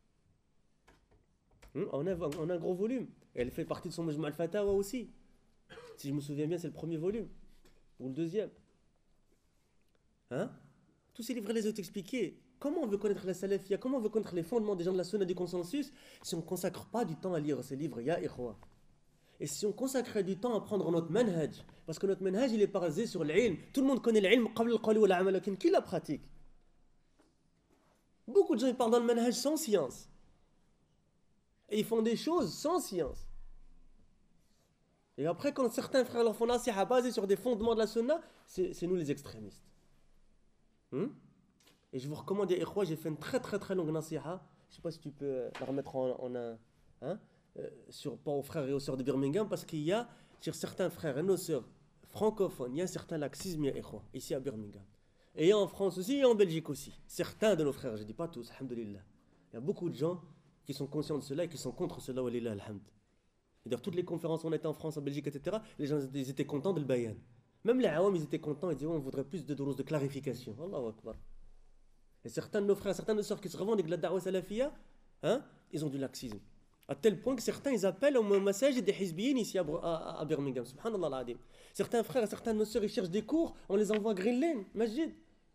On a, on a un gros volume. Et elle fait partie de son Majma' al-Fatawa aussi. Si je me souviens bien, c'est le premier volume. Ou le deuxième. Hein? Tous ces livres les ont expliqués. Comment on veut connaître la salafia? Comment on veut connaître les fondements des gens de la sunna du consensus si on ne consacre pas du temps à lire ces livres? Ya ikhwa. Et si on consacrait du temps à prendre notre manhaj, parce que notre manhaj il est basé sur l'ilm. Tout le monde connaît l'ilm qabl al-qawli wal amal, lakin qui la pratique? Beaucoup de gens ils parlent dans le manhaj sans science. Et ils font des choses sans science. Et après quand certains frères leur font nasiha basé sur des fondements de la sunna, c'est nous les extrémistes. Hmm? Et je vous recommande, ya ikhwa, j'ai fait une très très très longue nasiha. Je ne sais pas si tu peux la remettre en, en un. Hein? Euh, sur, pas aux frères et aux sœurs de Birmingham, parce qu'il y a Sur certains frères et nos sœurs francophones, il y a un certain laxisme, ici à Birmingham. Et en France aussi et en Belgique aussi. Certains de nos frères, je ne dis pas tous, alhamdoulilah. Il y a beaucoup de gens qui sont conscients de cela et qui sont contre cela, walillah alhamd. D'ailleurs, toutes les conférences où on était en France, en Belgique, et cetera, les gens ils étaient contents de le bayan. Même les awam, ils étaient contents, ils disaient, oh, on voudrait plus de doses de clarification. Allahu Akbar. Et certains de nos frères, certains de nos sœurs qui se revendiquent de la da'wa salafiyya, hein, ils ont du laxisme. À tel point que certains, ils appellent au massage des hizbiyin ici à, à, à Birmingham. Subhanallah al-adim. Certains frères et certains de nos sœurs, ils cherchent des cours, on les envoie à Green Lane, Masjid.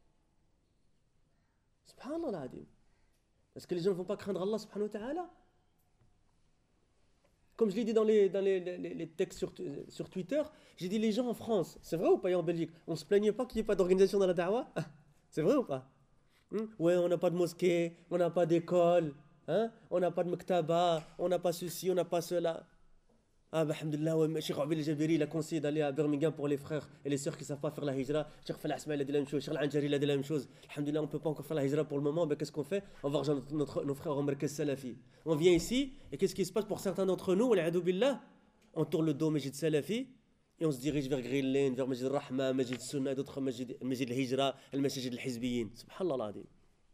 Subhanallah al-adim. Est-ce que les gens ne vont pas craindre Allah subhanahu wa ta'ala? Comme je l'ai dit dans les, dans les, les, les textes sur, sur Twitter, j'ai dit les gens en France, c'est vrai ou pas, et en Belgique, on ne se plaignait pas qu'il n'y ait pas d'organisation dans la da'wa? C'est vrai ou pas? Hum? Ouais, on n'a pas de mosquée, on n'a pas d'école, hein? On n'a pas de mektaba, on n'a pas ceci, on n'a pas cela. Ah, bah, alhamdulillah, ouais, Cheikh Abil al-Jabiri, il a conseillé d'aller à Birmingham pour les frères et les sœurs qui ne savent pas faire la hijra. Cheikh Falah Asma, il a dit la même chose. Cheikh Al-Anjari, il a dit la même chose. Alhamdulillah, on ne peut pas encore faire la hijra pour le moment. Ben, qu'est-ce qu'on fait? On va rejoindre notre, notre, nos frères au Markaz Salafi. On vient ici, et qu'est-ce qui se passe pour certains d'entre nous? Billah, on tourne le dos au Masjid Salafi, et on se dirige vers Green Lane, vers Masjid Rahma, Masjid Sunna, d'autres Masjid al-Hijra, le Masjid al-Hizbiyin. Subhanallah al-Adim.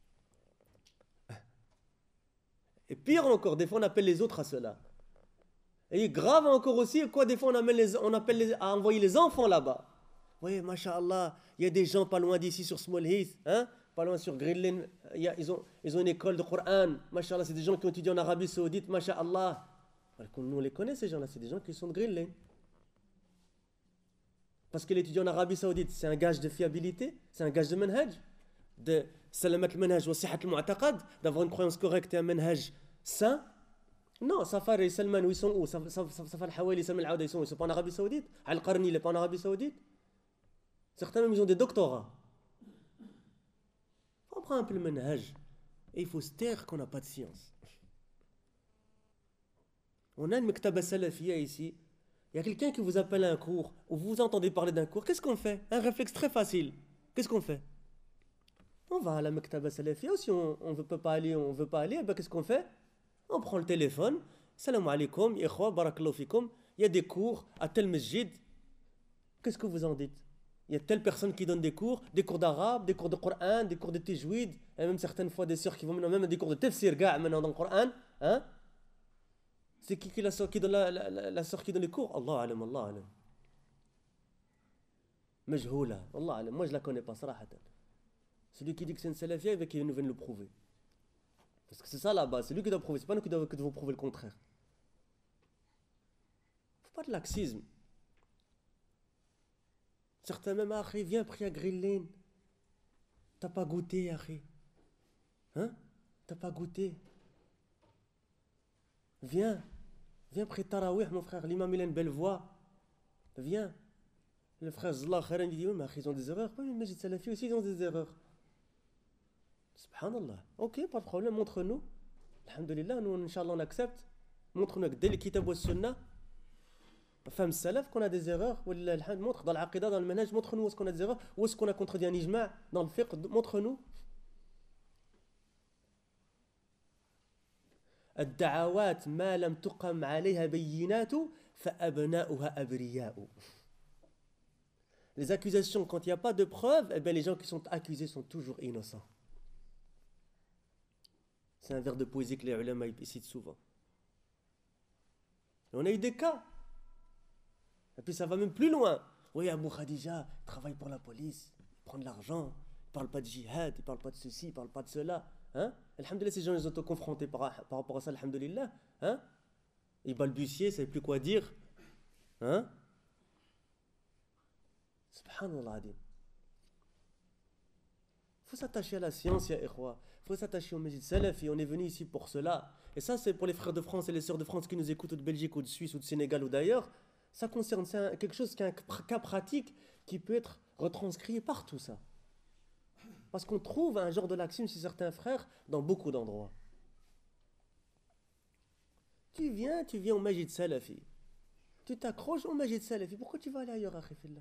Et pire encore, des fois on appelle les autres à cela. Et grave encore aussi, quoi, des fois on, amène les, on appelle les, à envoyer les enfants là-bas. Vous voyez, masha'Allah, il y a des gens pas loin d'ici sur Small Heath, hein, pas loin sur Green Lane, y a, ils, ont, ils ont une école de Coran, masha'Allah, c'est des gens qui ont étudié en Arabie Saoudite, masha'Allah. Nous on les connaît ces gens-là, c'est des gens qui sont de Green Lane. Parce que l'étudiant en Arabie Saoudite, c'est un gage de fiabilité, c'est un gage de manhaj, de salamat al-manhaj wa sihat al-mu'taqad, d'avoir une croyance correcte et un manhaj sain. Non, Safar et Salman, où ils sont où Safar al-Hawali et Salman al-Aouda, ils sont, ils sont pas en Arabie Saoudite. Al-Qarni, il n'est pas en Arabie Saoudite. Certains même, ils ont des doctorats. On prend un peu le manhaj. Et il faut se taire qu'on n'a pas de science. On a une mektaba salafiyya ici. Il y a quelqu'un qui vous appelle à un cours, ou vous entendez parler d'un cours. Qu'est-ce qu'on fait? Un réflexe très facile. Qu'est-ce qu'on fait? On va à la mektaba salafiyya. Si on ne veut pas aller, on ne veut pas aller, ben qu'est-ce qu'on fait? On prend le téléphone, salam alaikum, ikhwa, barakallahu fikum, il y a des cours à tel masjid. Qu'est-ce que vous en dites? Il y a telle personne qui donne des cours, des cours d'arabe, des cours de Coran, des cours de tajwid, et même certaines fois des sœurs qui vont même des cours de tafsir ga' maintenant dans le Coran. Hein? C'est qui, qui la sœur qui donne la, la, la, la sœur qui donne les cours? Allah alam, Allah alam. Majhoula, Allah alam. Moi je la connais pas, sarahatan. Celui qui dit que c'est une salafia, il va qu'il vienne le prouver. Parce que c'est ça là-bas, c'est lui qui doit prouver, c'est pas nous qui devons prouver le contraire. Il ne faut pas de laxisme. Certains même, Akhi, viens prier à Green Lane. T'as pas goûté, Akhi. Hein? T'as pas goûté. Viens. Viens prier Tarawih, mon frère. L'imam, il a une belle voix. Viens. Le frère Zallah Khairan, il dit, oui, mais Akhi, ils ont des erreurs. Oui, mais Masjid Salafi aussi, ils ont des erreurs. Subhanallah. Ok, pas de problème, montre-nous. Alhamdulillah, nous, Inch'Allah, on accepte. Montre-nous dès le kitab wa sunnah, femme salaf, qu'on a des erreurs. Montre dans l'aqidah, dans le manhaj, montre-nous où est-ce qu'on a des erreurs, où est-ce qu'on a contredit un ijma' dans le fiqh, montre-nous. الدعوات ما لم تقم عليها بينات فأبناؤها أبرياء. Les accusations, quand il n'y a pas de preuves, eh bien, les gens qui sont accusés sont toujours innocents. C'est un vers de poésie que les ulama citent souvent. Et on a eu des cas. Et puis ça va même plus loin. Oui, Abu Khadija travaille pour la police, il prend de l'argent, il ne parle pas de jihad, il ne parle pas de ceci, il ne parle pas de cela. Hein? Alhamdulillah, ces gens ils ont été confrontés par, par rapport à ça, alhamdulillah. Hein? Ils balbutiaient, ils ne savaient plus quoi dire. Hein? Subhanallah. Il faut s'attacher à la science, ya ikhwa. Il faut s'attacher au Masjid Salafi. On est venu ici pour cela. Et ça, c'est pour les frères de France et les sœurs de France qui nous écoutent, ou de Belgique, ou de Suisse, ou de Sénégal, ou d'ailleurs. Ça concerne c'est un, quelque chose qui est un cas pratique qui peut être retranscrit partout, ça. Parce qu'on trouve un genre de laxisme chez certains frères dans beaucoup d'endroits. Tu viens, tu viens au Masjid Salafi. Tu t'accroches au Masjid Salafi. Pourquoi tu vas aller ailleurs, akhi fillah?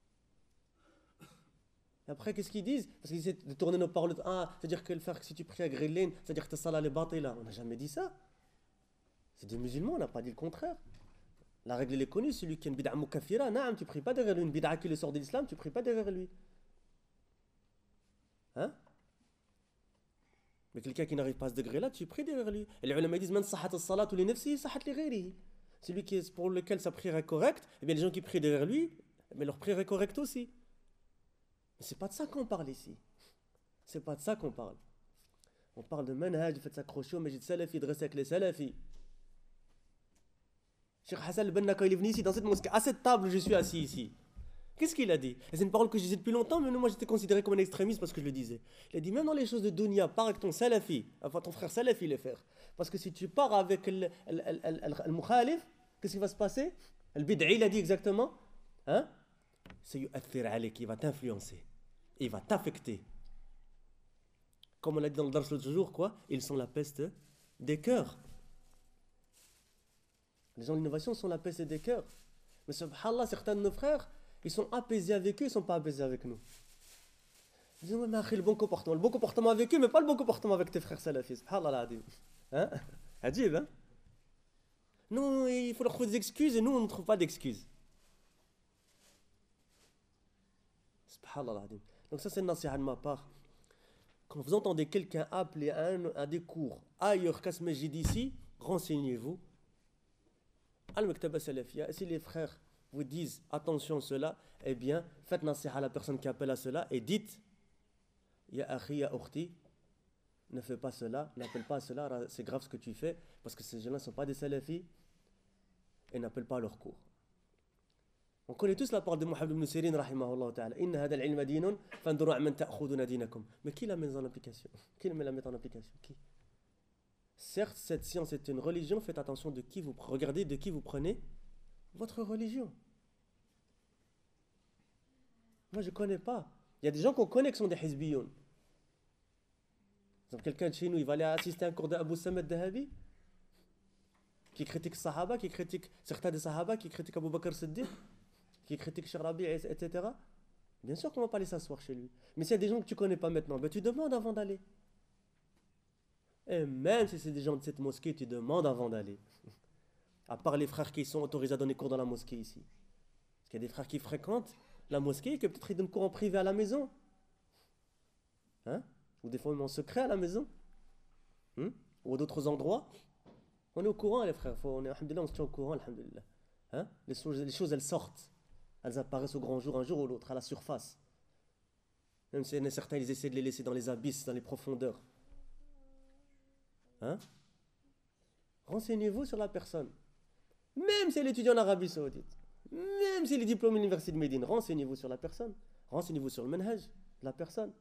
Après, qu'est-ce qu'ils disent? Parce qu'ils essaient de tourner nos paroles. Ah, c'est-à-dire que le faire, si tu pries à Green Lane, c'est-à-dire que ta salat est batila. On n'a jamais dit ça. C'est des musulmans, on n'a pas dit le contraire. La règle elle est connue, celui qui a une bid'a mukaffira, naam, tu pries pas derrière lui. Une bid'a qui le sort de l'islam, tu pries pas derrière lui. Hein? Mais quelqu'un qui n'arrive pas à ce degré-là, tu pries derrière lui. Et les ulama disent, man sahat as-salat li nafsi, sahat li ghayrihi. Celui qui est, pour lequel sa prière est correcte, eh bien les gens qui prient derrière lui, mais leur prière est correcte aussi. Mais c'est pas de ça qu'on parle ici. C'est pas de ça qu'on parle. On parle de manhaj, de fait s'accrocher au majid salafi, de rester avec les salafis. Cheikh Hassan al-Banna, quand il est venu ici dans cette mosquée, à cette table, je suis assis ici. Qu'est-ce qu'il a dit? Et c'est une parole que je disais depuis longtemps, mais moi j'étais considéré comme un extrémiste parce que je le disais. Il a dit, même dans les choses de dunya, pars avec ton salafi, enfin ton frère salafi les faire. Parce que si tu pars avec le mukhalif, qu'est-ce qui va se passer? Le bid'i, il a dit exactement, hein? C'est yu'athir alayk, il va t'influencer, il va t'affecter. Comme on l'a dit dans le dars l'autre jour, quoi? Ils sont la peste des cœurs. Les gens de l'innovation sont la peste des cœurs. Mais subhanallah, certains de nos frères, ils sont apaisés avec eux, ils ne sont pas apaisés avec nous. Ils disent, ouais, mais le bon comportement. Le bon comportement avec eux, mais pas le bon comportement avec tes frères salafis. Subhanallah, hein? Adib, hein? Non, il faut leur trouver des excuses et nous, on ne trouve pas d'excuses. Subhanallah. Donc ça, c'est une nasiha de ma part. Quand vous entendez quelqu'un appeler à, un, à des cours ailleurs qu'à ce masjid ici, renseignez-vous. Al-Maktaba Salafia, et si les frères vous disent attention à cela, eh bien, faites nasiha à la personne qui appelle à cela et dites Ya akhi, ya ukhti, ne fais pas cela, n'appelle pas à cela, c'est grave ce que tu fais, parce que ces gens-là ne sont pas des salafis et n'appellent pas à leur cours. On connaît tous la parole de Muhammad ibn Sirin, rahimahullah ta'ala. Inna hadha al-ilma dinun, fanduru amman ta'khuduna dinakum. Mais qui la met en application? Qui la met en application? Qui? Certes, cette science est une religion, faites attention de qui vous regardez, de qui vous prenez votre religion. Moi, je ne connais pas. Il y a des gens qu'on connaît qui sont des hizbiyoun. Par exemple, quelqu'un de chez nous, il va aller assister à un cours d'Abu Samad Dahabi, qui critique Sahaba, qui critique certains des Sahaba, qui critique Abu Bakr Siddiq, qui critique Sharabi, et cetera. Bien sûr qu'on ne va pas aller s'asseoir chez lui. Mais s'il y a des gens que tu ne connais pas maintenant, ben tu demandes avant d'aller. Et même si c'est des gens de cette mosquée, tu demandes avant d'aller. À part les frères qui sont autorisés à donner cours dans la mosquée ici. Parce qu'il y a des frères qui fréquentent la mosquée et que peut-être ils donnent cours en privé à la maison. Hein? Ou des fois même en secret à la maison. Hein? Ou à d'autres endroits. On est au courant les frères. Faut, on est, alhamdoulilah, on se tient au courant, alhamdoulilah. Hein? Les, choses, les choses, elles sortent. Elles apparaissent au grand jour, un jour ou l'autre, à la surface. Même si certains, ils essaient de les laisser dans les abysses, dans les profondeurs. Hein? Renseignez-vous sur la personne. Même si elle étudie en Arabie Saoudite, même si elle est diplômée de l'université de Médine, renseignez-vous sur la personne. Renseignez-vous sur le manhaj de la personne.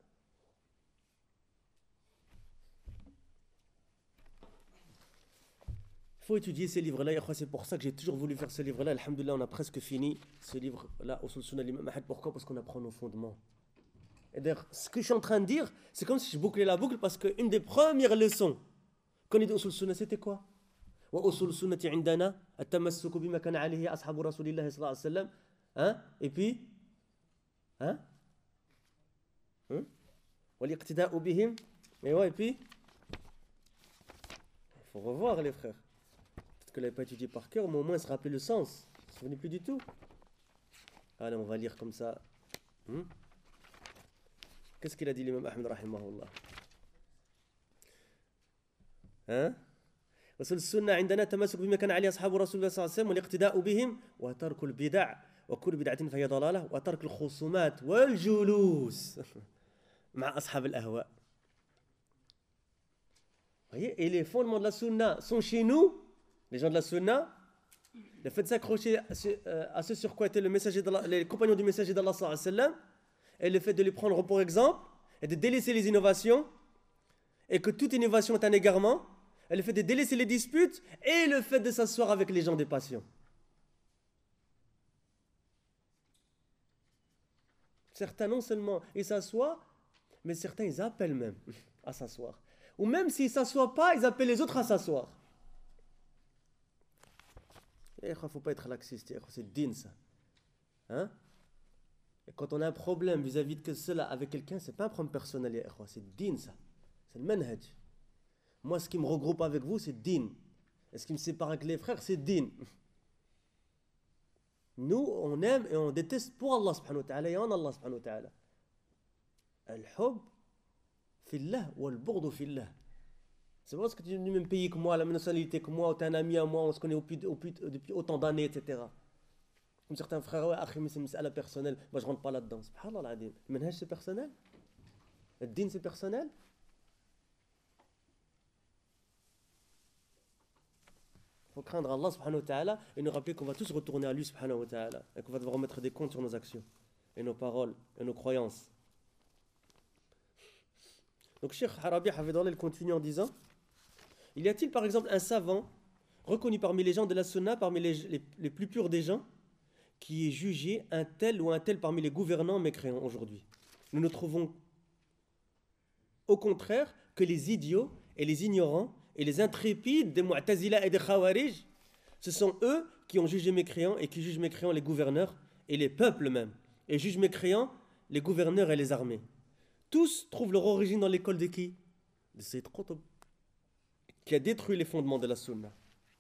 Il faut étudier ces livres-là. C'est pour ça que j'ai toujours voulu faire ce livre-là. Alhamdoulilah, on a presque fini ce livre-là, Usul Sunnah l'Imam Ahmad. Pourquoi? Parce qu'on apprend nos fondements. Et d'ailleurs, ce que je suis en train de dire, c'est comme si je bouclais la boucle, parce qu'une des premières leçons qu'on est de Usul Sunnah, c'était quoi? Wa usul sunnati indana at-tamassuku bima kana alayhi ashabu rasulillahi sallallahu alayhi wa sallam. Hein? Et puis hein? Hein? Wa liqtida'u bihim. Et ouais, et puis il faut revoir les frères. Peut-être que vous l'avez pas étudié par cœur, mais au moins se rappeler le sens. Vous ne vous souvenez plus du tout. Allez, on va lire comme ça. Hein? Qu'est-ce qu'il a dit l'imam Ahmed rahimahullah? Hein? وصل السنة عندنا تمسك بما كان عليه أصحاب رسول الله صلى الله عليه وسلم والاقتداء بهم وترك البدع وكل بدعة فهي ضلالة وترك الخصومات والجلوس مع أصحاب الأهواء. Voyez, et les fondements de la sunna sont chez nous, les gens de la sunna, le fait de s'accrocher à ce, euh, à ce sur quoi étaient le messager d'Allah, les compagnons du messager d'Allah sallallahu alayhi wa sallam, et le fait de les prendre pour exemple et de délaisser les innovations, et que toute innovation est un égarement, et le fait de délaisser les disputes, et le fait de s'asseoir avec les gens des passions. Certains non seulement ils s'assoient, mais certains ils appellent même à s'asseoir. Ou même s'ils ne s'assoient pas, ils appellent les autres à s'asseoir. Il ne faut pas être laxiste, c'est din ça. Hein? Et quand on a un problème vis-à-vis de cela avec quelqu'un, ce n'est pas un problème personnel, c'est din ça. C'est le manhaj. Moi, ce qui me regroupe avec vous, c'est din. Et ce qui me sépare avec les frères, c'est din. Nous, on aime et on déteste pour Allah subhanahu wa ta'ala et en Allah subhanahu wa ta'ala. Al-hub fillah ou al-bourd fillah. C'est pas parce que tu es du même pays que moi, la même nationalité que moi, ou tu es un ami à moi, on se connaît au plus, au plus, depuis autant d'années, et cetera. Comme certains frères, ouais, akhi, mais c'est une mas'ala personnelle. Moi, je rentre pas là-dedans. Subhanallah al-adim. Le manhaj, c'est personnel. Le din, c'est personnel. Il faut craindre Allah subhanahu wa ta'ala et nous rappeler qu'on va tous retourner à lui subhanahu wa ta'ala et qu'on va devoir remettre des comptes sur nos actions et nos paroles et nos croyances. Donc Cheikh Harabi Hafidhahullah, il continue en disant: il y a-t-il par exemple un savant reconnu parmi les gens de la sunna, parmi les, les, les plus purs des gens, qui est jugé un tel ou un tel parmi les gouvernants mécréants aujourd'hui? Nous ne trouvons au contraire que les idiots et les ignorants et les intrépides des Mu'tazila et des Khawarij, ce sont eux qui ont jugé mécréants et qui jugent mécréants les gouverneurs et les peuples même, et jugent mécréants les gouverneurs et les armées. Tous trouvent leur origine dans l'école de qui? De Sayyid Qutb, qui a détruit les fondements de la sunna.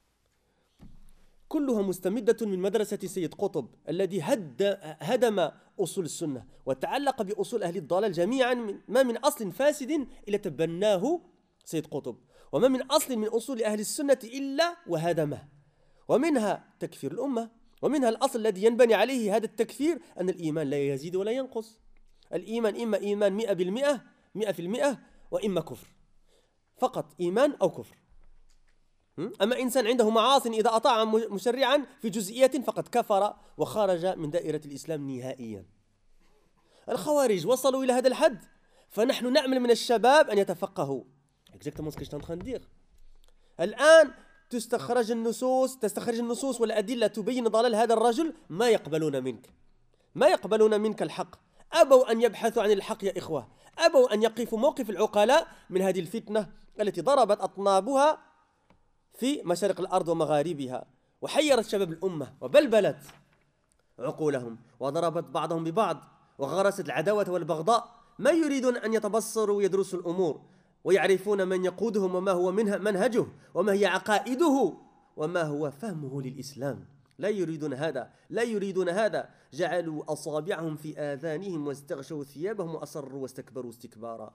كلها مستمدة من مدرسة سيد قطب الذي هدم أصول السنة وتعلق بأصول أهل الضلال جميعا، ما من أصل فاسد إلا تبناه سيد قطب، وما من أصل من أصول أهل السنة إلا وهدمه، ومنها تكفير الأمة، ومنها الأصل الذي ينبني عليه هذا التكفير أن الإيمان لا يزيد ولا ينقص. الإيمان إما إيمان مئة بالمئة مئة في المئة وإما كفر، فقط إيمان أو كفر. أما إنسان عنده معاصٍ إذا أطاع مشرعا في جزئيات فقد كفر وخرج من دائرة الإسلام نهائيا. الخوارج وصلوا إلى هذا الحد، فنحن نأمل من الشباب أن يتفقهوا. Exactement ce que je suis en train de dire. الآن تستخرج النصوص تستخرج النصوص والأدلة تبين ضلال هذا الرجل، ما يقبلون منك ما يقبلون منك الحق. أبوا أن يبحثوا عن الحق يا إخوة، أبوا أن يقفوا موقف العقلاء من هذه الفتنة التي ضربت أطنابها في مشارق الأرض ومغاربها، وحيرت شباب الأمة وبلبلت عقولهم وضربت بعضهم ببعض وغرست العداوة والبغضاء. ما يريدون أن يتبصروا ويدرسوا الأمور ويعرفون من يقودهم وما هو منها منهجه وما هي عقائده وما هو فهمه للإسلام. لا يريدون هذا لا يريدون هذا جعلوا أصابعهم في آذانهم واستغشوا ثيابهم وأصروا واستكبروا استكبارا.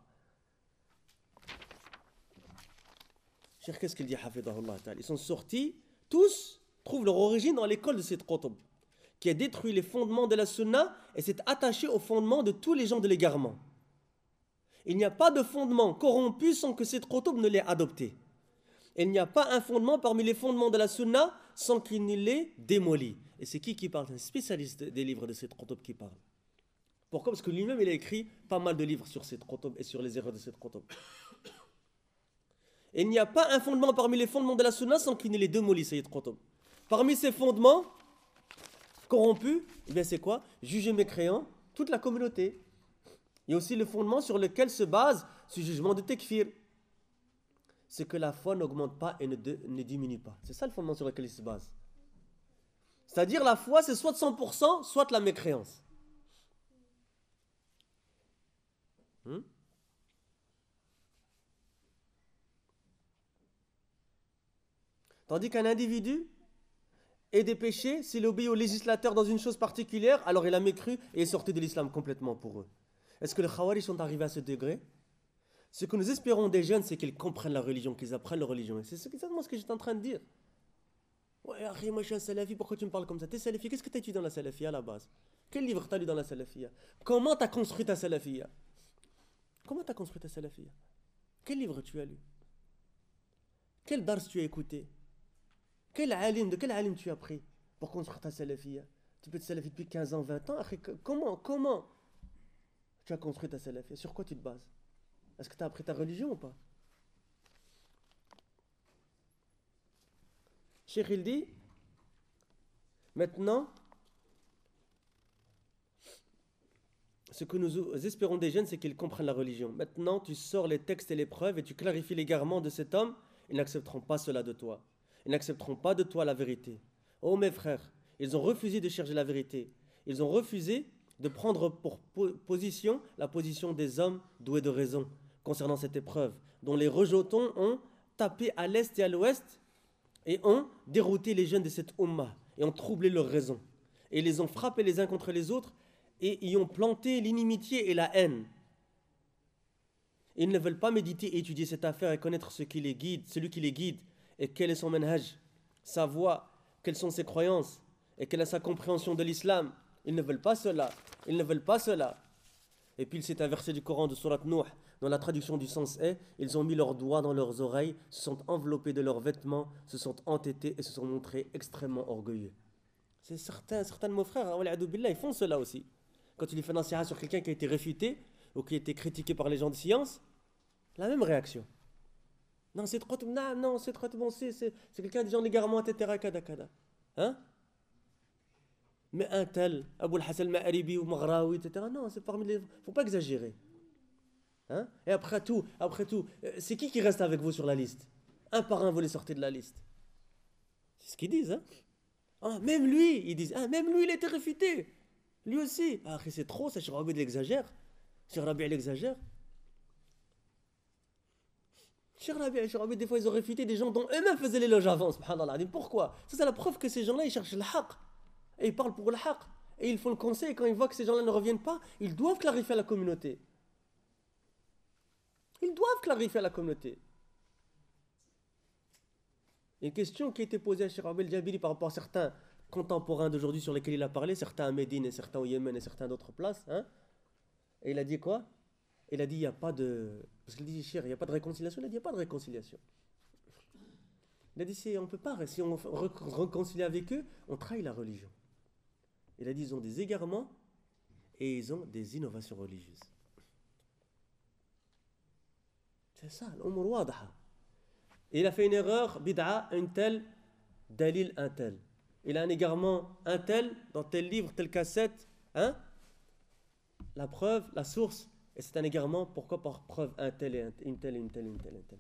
Cheikh, qu'est-ce qu'il dit, Hafidhahullah ta'ala? Ils sont sortis, tous trouvent leur origine dans l'école de Sayyid Qutb, qui a détruit les fondements de la sunna et s'est attaché aux fondements de tous les gens de l'égarement. Il n'y a pas de fondement corrompu sans que Sayyid Qutb ne l'ait adopté. Il n'y a pas un fondement parmi les fondements de la sunna sans qu'il ne l'ait démoli. Et c'est qui qui parle? Un spécialiste des livres de Sayyid Qutb qui parle. Pourquoi? Parce que lui-même, il a écrit pas mal de livres sur Sayyid Qutb et sur les erreurs de Sayyid Qutb. Il n'y a pas un fondement parmi les fondements de la sunna sans qu'il ne les démolisse, Sayyid Qutb. Parmi ces fondements corrompus, eh bien c'est quoi? Juger mécréant toute la communauté. Il y a aussi le fondement sur lequel se base ce jugement de tekfir. C'est que la foi n'augmente pas et ne, de, ne diminue pas. C'est ça le fondement sur lequel il se base. C'est-à-dire la foi, c'est soit cent pour cent, soit la mécréance. Hmm? Tandis qu'un individu est des péchés, s'il obéit au législateur dans une chose particulière, alors il a mécru et est sorti de l'islam complètement pour eux. Est-ce que les Khawarij sont arrivés à ce degré? Ce que nous espérons des jeunes, c'est qu'ils comprennent la religion, qu'ils apprennent la religion. Et c'est exactement ce que j'étais en train de dire. Ouais, Akhi, moi je suis un salafi, pourquoi tu me parles comme ça? T'es salafi, qu'est-ce que tu as étudié dans la salafia à la base? Quel livre t'as lu dans la salafia? Comment t'as construit ta salafia? Comment t'as construit ta salafia? Quel livre tu as lu? Quel dars tu as écouté? Quel alim, de quel alim tu as pris pour construire ta salafia? Tu peux être salafi depuis quinze ans, vingt ans. Comment, comment tu as construit ta salafia? Sur quoi tu te bases? Est-ce que tu as appris ta religion ou pas? Cheikh il dit, maintenant, ce que nous espérons des jeunes, c'est qu'ils comprennent la religion. Maintenant, tu sors les textes et les preuves et tu clarifies l'égarement de cet homme, ils n'accepteront pas cela de toi. Ils n'accepteront pas de toi la vérité. Oh mes frères, ils ont refusé de chercher la vérité. Ils ont refusé de prendre pour position la position des hommes doués de raison concernant cette épreuve, dont les rejetons ont tapé à l'est et à l'ouest et ont dérouté les jeunes de cette ummah et ont troublé leur raison. Et ils les ont frappés les uns contre les autres et y ont planté l'inimitié et la haine. Ils ne veulent pas méditer et étudier cette affaire et connaître ce qui les guide, celui qui les guide et quel est son manhaj, sa voie, quelles sont ses croyances et quelle est sa compréhension de l'islam. Ils ne veulent pas cela. Ils ne veulent pas cela. Et puis il s'est un verset du Coran de Surat Nuh, dont la traduction du sens est: ils ont mis leurs doigts dans leurs oreilles, se sont enveloppés de leurs vêtements, se sont entêtés et se sont montrés extrêmement orgueilleux. C'est certains, certains de nos frères, ils font cela aussi. Quand tu lui fais un nasiha sur quelqu'un qui a été réfuté ou qui a été critiqué par les gens de science, la même réaction. Non, c'est trop, non, non, c'est trop bon, c'est, c'est, c'est quelqu'un des gens l'égarement, et cetera, kada, kada. Hein? Mais un tel, Abou al-Hassan al-Ma'aribi ou Maghraoui, et cetera. Non, c'est parmi les. Faut pas exagérer. Hein? Et après tout, après tout, c'est qui qui reste avec vous sur la liste? Un par un, vous les sortez de la liste. C'est ce qu'ils disent, hein? Ah, même lui, ils disent, ah, même lui, il a été réfuté. Lui aussi. Ah, c'est trop, ça, Cheikh Rabi, il exagère. Cheikh Rabi, il exagère. Cheikh Rabi, Cheikh Rabi, des fois, ils ont réfuté des gens dont eux-mêmes faisaient l'éloge avant, subhanallah. Pourquoi? Ça, c'est la preuve que ces gens-là, ils cherchent le haqq. Et ils parlent pour le haqq. Et ils font le conseil, et quand ils voient que ces gens-là ne reviennent pas, ils doivent clarifier à la communauté. Ils doivent clarifier à la communauté. Une question qui a été posée à Cheikh Rabi el-Jabiri par rapport à certains contemporains d'aujourd'hui sur lesquels il a parlé, certains à Médine et certains au Yémen et certains d'autres places. Hein? Et il a dit quoi? Il a dit il n'y a pas de. Parce qu'il dit, Cheikh, il n'y a pas de réconciliation. Il a dit il n'y a pas de réconciliation. Il a dit si on ne peut pas, si on se réconcilie avec eux, on trahit la religion. Il a dit ils ont des égarements et ils ont des innovations religieuses. C'est ça, l'umur wadaha. Et il a fait une erreur, bid'a, un tel, dalil, un tel. Il a un égarement, un tel, dans tel livre, telle cassette, hein? La preuve, la source, et c'est un égarement, pourquoi par preuve un tel et un tel, une telle, une telle, une telle, une telle.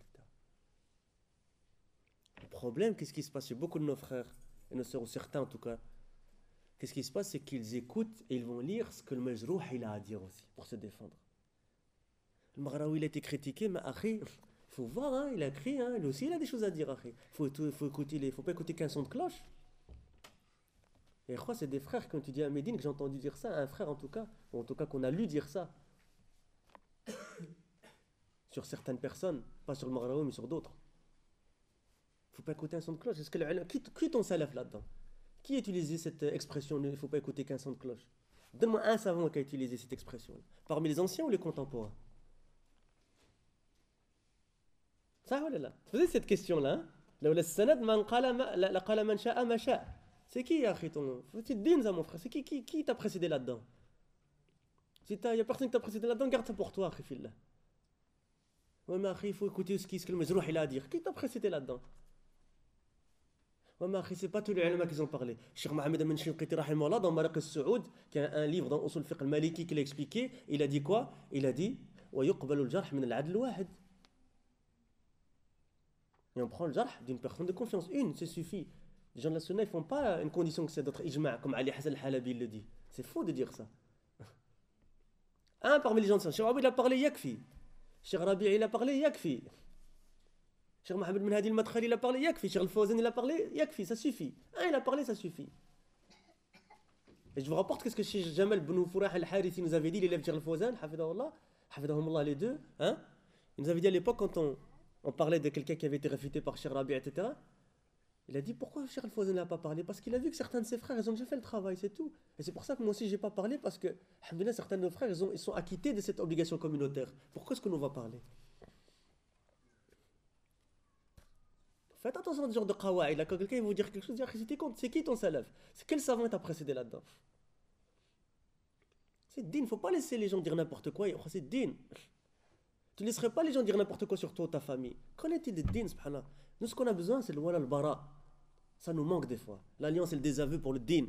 Le problème, qu'est-ce qui se passe chez beaucoup de nos frères, et nos sœurs, ou certains en tout cas, qu'est-ce qui se passe, c'est qu'ils écoutent et ils vont lire ce que le majrouh il a à dire aussi, pour se défendre. Le Maghraoui, il a été critiqué, mais après, il faut voir, hein, il a écrit, hein, lui aussi il a des choses à dire. Il faut, faut écouter, il faut pas écouter qu'un son de cloche. Et je crois c'est des frères qui ont étudié à Médine que j'ai entendu dire ça, un frère en tout cas, ou en tout cas qu'on a lu dire ça. Sur certaines personnes, pas sur le Maghraoui, mais sur d'autres. Il ne faut pas écouter un son de cloche. Est-ce que le, qui, qui est ton salaf là-dedans? Qui a utilisé cette expression, il ne faut pas écouter qu'un son de cloche? Donne-moi un savant qui a utilisé cette expression. Parmi les anciens ou les contemporains? Ça ou là? Posez cette question-là. C'est qui, ton... C'est din, ça, mon frère. C'est qui, qui, qui t'a précédé là-dedans? Si il n'y a personne qui t'a précédé là-dedans, garde ça pour toi, Khifillah. Ouais, mais il faut écouter ce, ce que le Majrouh il a à dire. Qui t'a précédé là-dedans? Ouais, mais c'est pas tous les ulama qui ont parlé. Cheikh Mohamed Amin Shinqiti rahimahullah dans Maraq al-Saoud, qui a un livre dans Usul Fiqh al-Maliki qui l'a expliqué, il a dit quoi? Il a dit wa yuqbalu al-jarh min al-adl wahid. Et on prend le jarh d'une personne de confiance, une, c'est suffit. Les gens de la sunna ils font pas une condition que c'est d'autres ijma' comme Ali Hassan al-Halabi le dit. C'est faux de dire ça. Un parmi les gens de sunna, Cheikh Rabi il a parlé yakfi. Cheikh Rabi il a parlé yakfi. Cheikh Mohamed bin Hadi al-Madkhali il a parlé yakfi. Cheikh al-Fawzan il a parlé yakfi, ça suffit. Un il a parlé, ça suffit. Et je vous rapporte qu'est-ce que Cheikh Jamal bin Furah al-Harithi nous avait dit, l'élève de Cheikh al-Fawzan, hafidahullah, hafidahumullah les deux, hein? Il nous avait dit à l'époque quand on, on parlait de quelqu'un qui avait été réfuté par Cheikh Rabi, et cetera. Il a dit pourquoi Cheikh al-Fawzan n'a pas parlé? Parce qu'il a vu que certains de ses frères ils ont déjà fait le travail, c'est tout. Et c'est pour ça que moi aussi j'ai pas parlé parce que, alhamdoulilah, certains de nos frères ils, ont, ils sont acquittés de cette obligation communautaire. Pourquoi est-ce que nous va parler? Faites attention à ce genre de qawa'id. Quand quelqu'un va vous dire quelque chose, c'est qui ton salaf? C'est quel savant t'a précédé là-dedans? C'est din, il ne faut pas laisser les gens dire n'importe quoi. C'est din. Tu ne laisserais pas les gens dire n'importe quoi sur toi ou ta famille. Connais-tu des din, subhanallah. Nous, ce qu'on a besoin, c'est le wala al-bara. Ça nous manque des fois. L'alliance et le désaveu pour le din.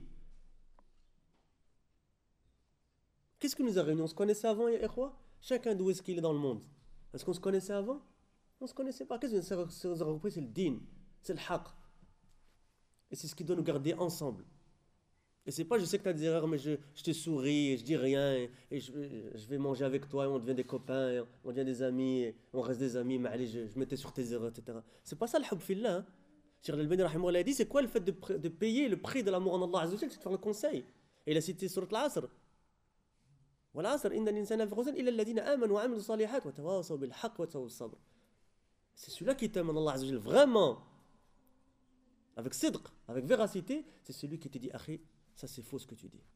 Qu'est-ce que nous a réunis? On se connaissait avant, ya ikhwa? Chacun d'où est-ce qu'il est dans le monde. Est-ce qu'on se connaissait avant? On ne se connaissait pas. Qu'est-ce que nous a repris? C'est le din. C'est le haqq. Et c'est ce qui doit nous garder ensemble. Et c'est pas je sais que tu as des erreurs, mais je, je te souris, et je dis rien, et, et je, je vais manger avec toi, et on devient des copains, et on devient des amis, et on reste des amis, mais allez, je, je mettais sur tes erreurs, et cetera. C'est pas ça le hub fillah. Hein? Cheikh Al-Albani rahimahullah a dit, c'est quoi le fait de, de payer le prix de l'amour en Allah Azza wa Jal? C'est de faire le conseil. Et il a cité Surat Al-Asr. وَالْعَصْرِ إِنَّ الْإِنسَانَ لَفِي خُسْرٍ إِلَّا الَّذِينَ آمَنُوا وَعَمِلُوا الصَّالِحَاتِ وَتَوَاصَوْا بِالْحَقِّ وَتَوَاصَوْا بِالصَّبْرِ. C'est celui-là qui t'aime en Allah Azza wa Jal, vraiment, avec sidq, avec véracité, c'est celui qui te dit, Akhi, ça c'est faux ce que tu dis.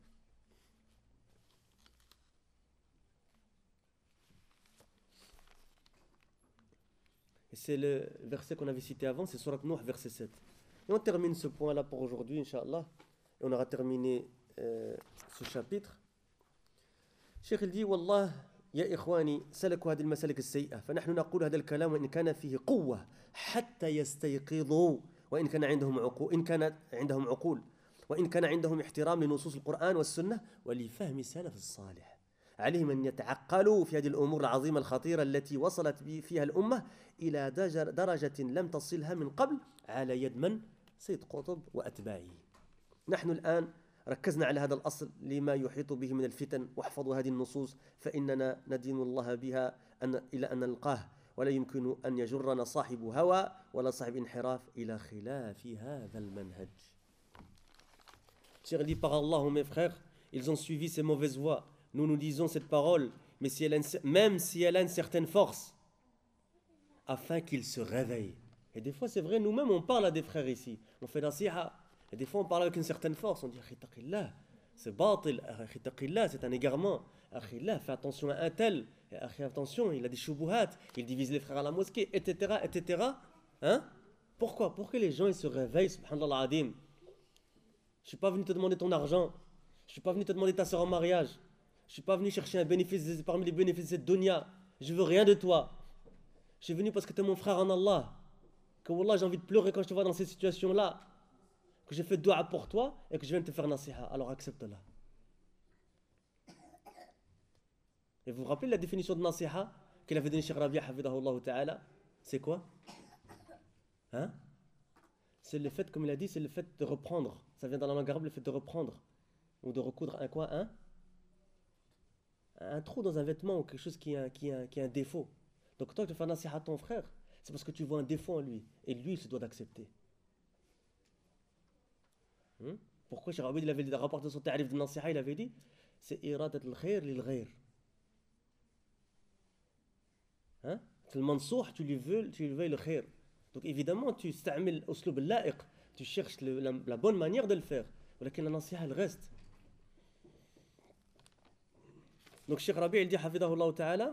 Et c'est le verset qu'on avait cité avant, c'est Surat Nuh, verset sept. Et on termine ce point-là pour aujourd'hui, Inch'Allah. Et on aura terminé euh, ce chapitre. Cheikh il dit, Wallah, يا إخواني سلكوا هذه المسالك السيئة فنحن نقول هذا الكلام وإن كان فيه قوة حتى يستيقظوا وإن كان عندهم عقول إن كان عندهم عقول وإن كان عندهم احترام لنصوص القرآن والسنة ولفهم السلف الصالح. عليهم أن يتعقلوا في هذه الأمور العظيمة الخطيرة التي وصلت فيها الأمة إلى درجة لم تصلها من قبل على يد من؟ سيد قطب وأتباعه. نحن الآن ركزنا على هذا الأصل لما يحيط به من الفتن واحفظوا هذه النصوص فإننا ندين الله بها أن إلى أن نلقاه ولا يمكن أن يجرنا صاحب هوى ولا صاحب انحراف إلى خلاف هذا المنهج. Cher dit par Allah, mes frères, ils ont suivi ces mauvaises voies. Nous nous disons cette parole, mais si elle a une, même si elle a une certaine force, afin qu'ils se réveillent. Et des fois, c'est vrai, nous-mêmes, on parle à des frères ici. On fait nasiha. Et des fois, on parle avec une certaine force. On dit, Akhitaqillah, c'est batil. Akhitaqillah, c'est un égarement. Akhillah, fais attention à un tel. Akhi, attention, il a des shubuhat. Il divise les frères à la mosquée, et cetera, et cetera. Hein? Pourquoi? Pour que les gens ils se réveillent, subhanallah al-adim. Je ne suis pas venu te demander ton argent. Je ne suis pas venu te demander ta soeur en mariage. Je ne suis pas venu chercher un bénéfice parmi les bénéfices de cette dunya. Je ne veux rien de toi. Je suis venu parce que tu es mon frère en Allah. Que Wallah, j'ai envie de pleurer quand je te vois dans ces situations-là. Que j'ai fait dua pour toi et que je viens de te faire nasiha. Alors accepte-la. Et vous vous rappelez la définition de nasiha qu'il avait donnée Cheikh Rabia Hafidahullah Ta'ala? C'est quoi? Hein? C'est le fait, comme il a dit, c'est le fait de reprendre. Ça vient dans la langue arabe, le fait de reprendre. Ou de recoudre un quoi? Un un trou dans un vêtement ou quelque chose qui a, qui a, qui a un défaut. Donc toi, tu fais un nasiha à ton frère, c'est parce que tu vois un défaut en lui. Et lui, il se doit d'accepter. Hmm? Pourquoi Cheikh Abid, il avait rapporté son ta'rif de nasiha, il avait dit, c'est iradat al-khair lil-ghayr. Hein? Le mansouh, tu lui veux, tu lui veux le khair. Donc évidemment, tu stamil uslub al-la'iq, tu cherches le, la, la bonne manière de le faire. Mais la nasiha, elle reste. Donc Cheikh Rabi, il dit, Hafidahullah Ta'ala,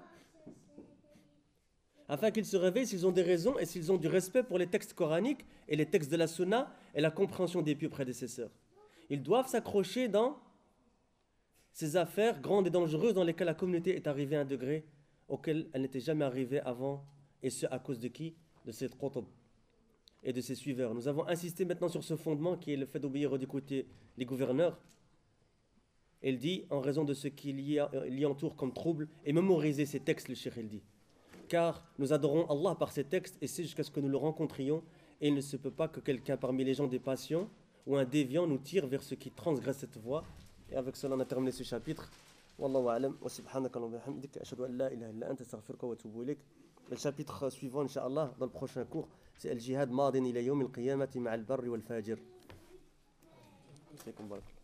afin qu'ils se réveillent s'ils ont des raisons et s'ils ont du respect pour les textes coraniques et les textes de la sunna et la compréhension des pieux prédécesseurs. Ils doivent s'accrocher dans ces affaires grandes et dangereuses dans lesquelles la communauté est arrivée à un degré auquel elle n'était jamais arrivée avant, et ce à cause de qui? De Sayyid Qutb et de ses suiveurs. Nous avons insisté maintenant sur ce fondement qui est le fait d'obéir ou d'écouter les gouverneurs. Il dit, en raison de ce qui l'y entoure comme trouble, et mémoriser ces textes, le Cheikh il dit. Car nous adorons Allah par ces textes, et c'est jusqu'à ce que nous le rencontrions, et il ne se peut pas que quelqu'un parmi les gens des passions, ou un déviant nous tire vers ce qui transgresse cette voie. Et avec cela, on a terminé ce chapitre. Wallahu a'lam, wa subhanaka wa bihamdika, ashhadu an la ilaha illa anta, astaghfiruka wa atubu ilayk. Le chapitre suivant, Inch'Allah, dans le prochain cours, c'est Al-Jihad Madin ila yawm al-qiyamati ma'al barri wal fajir.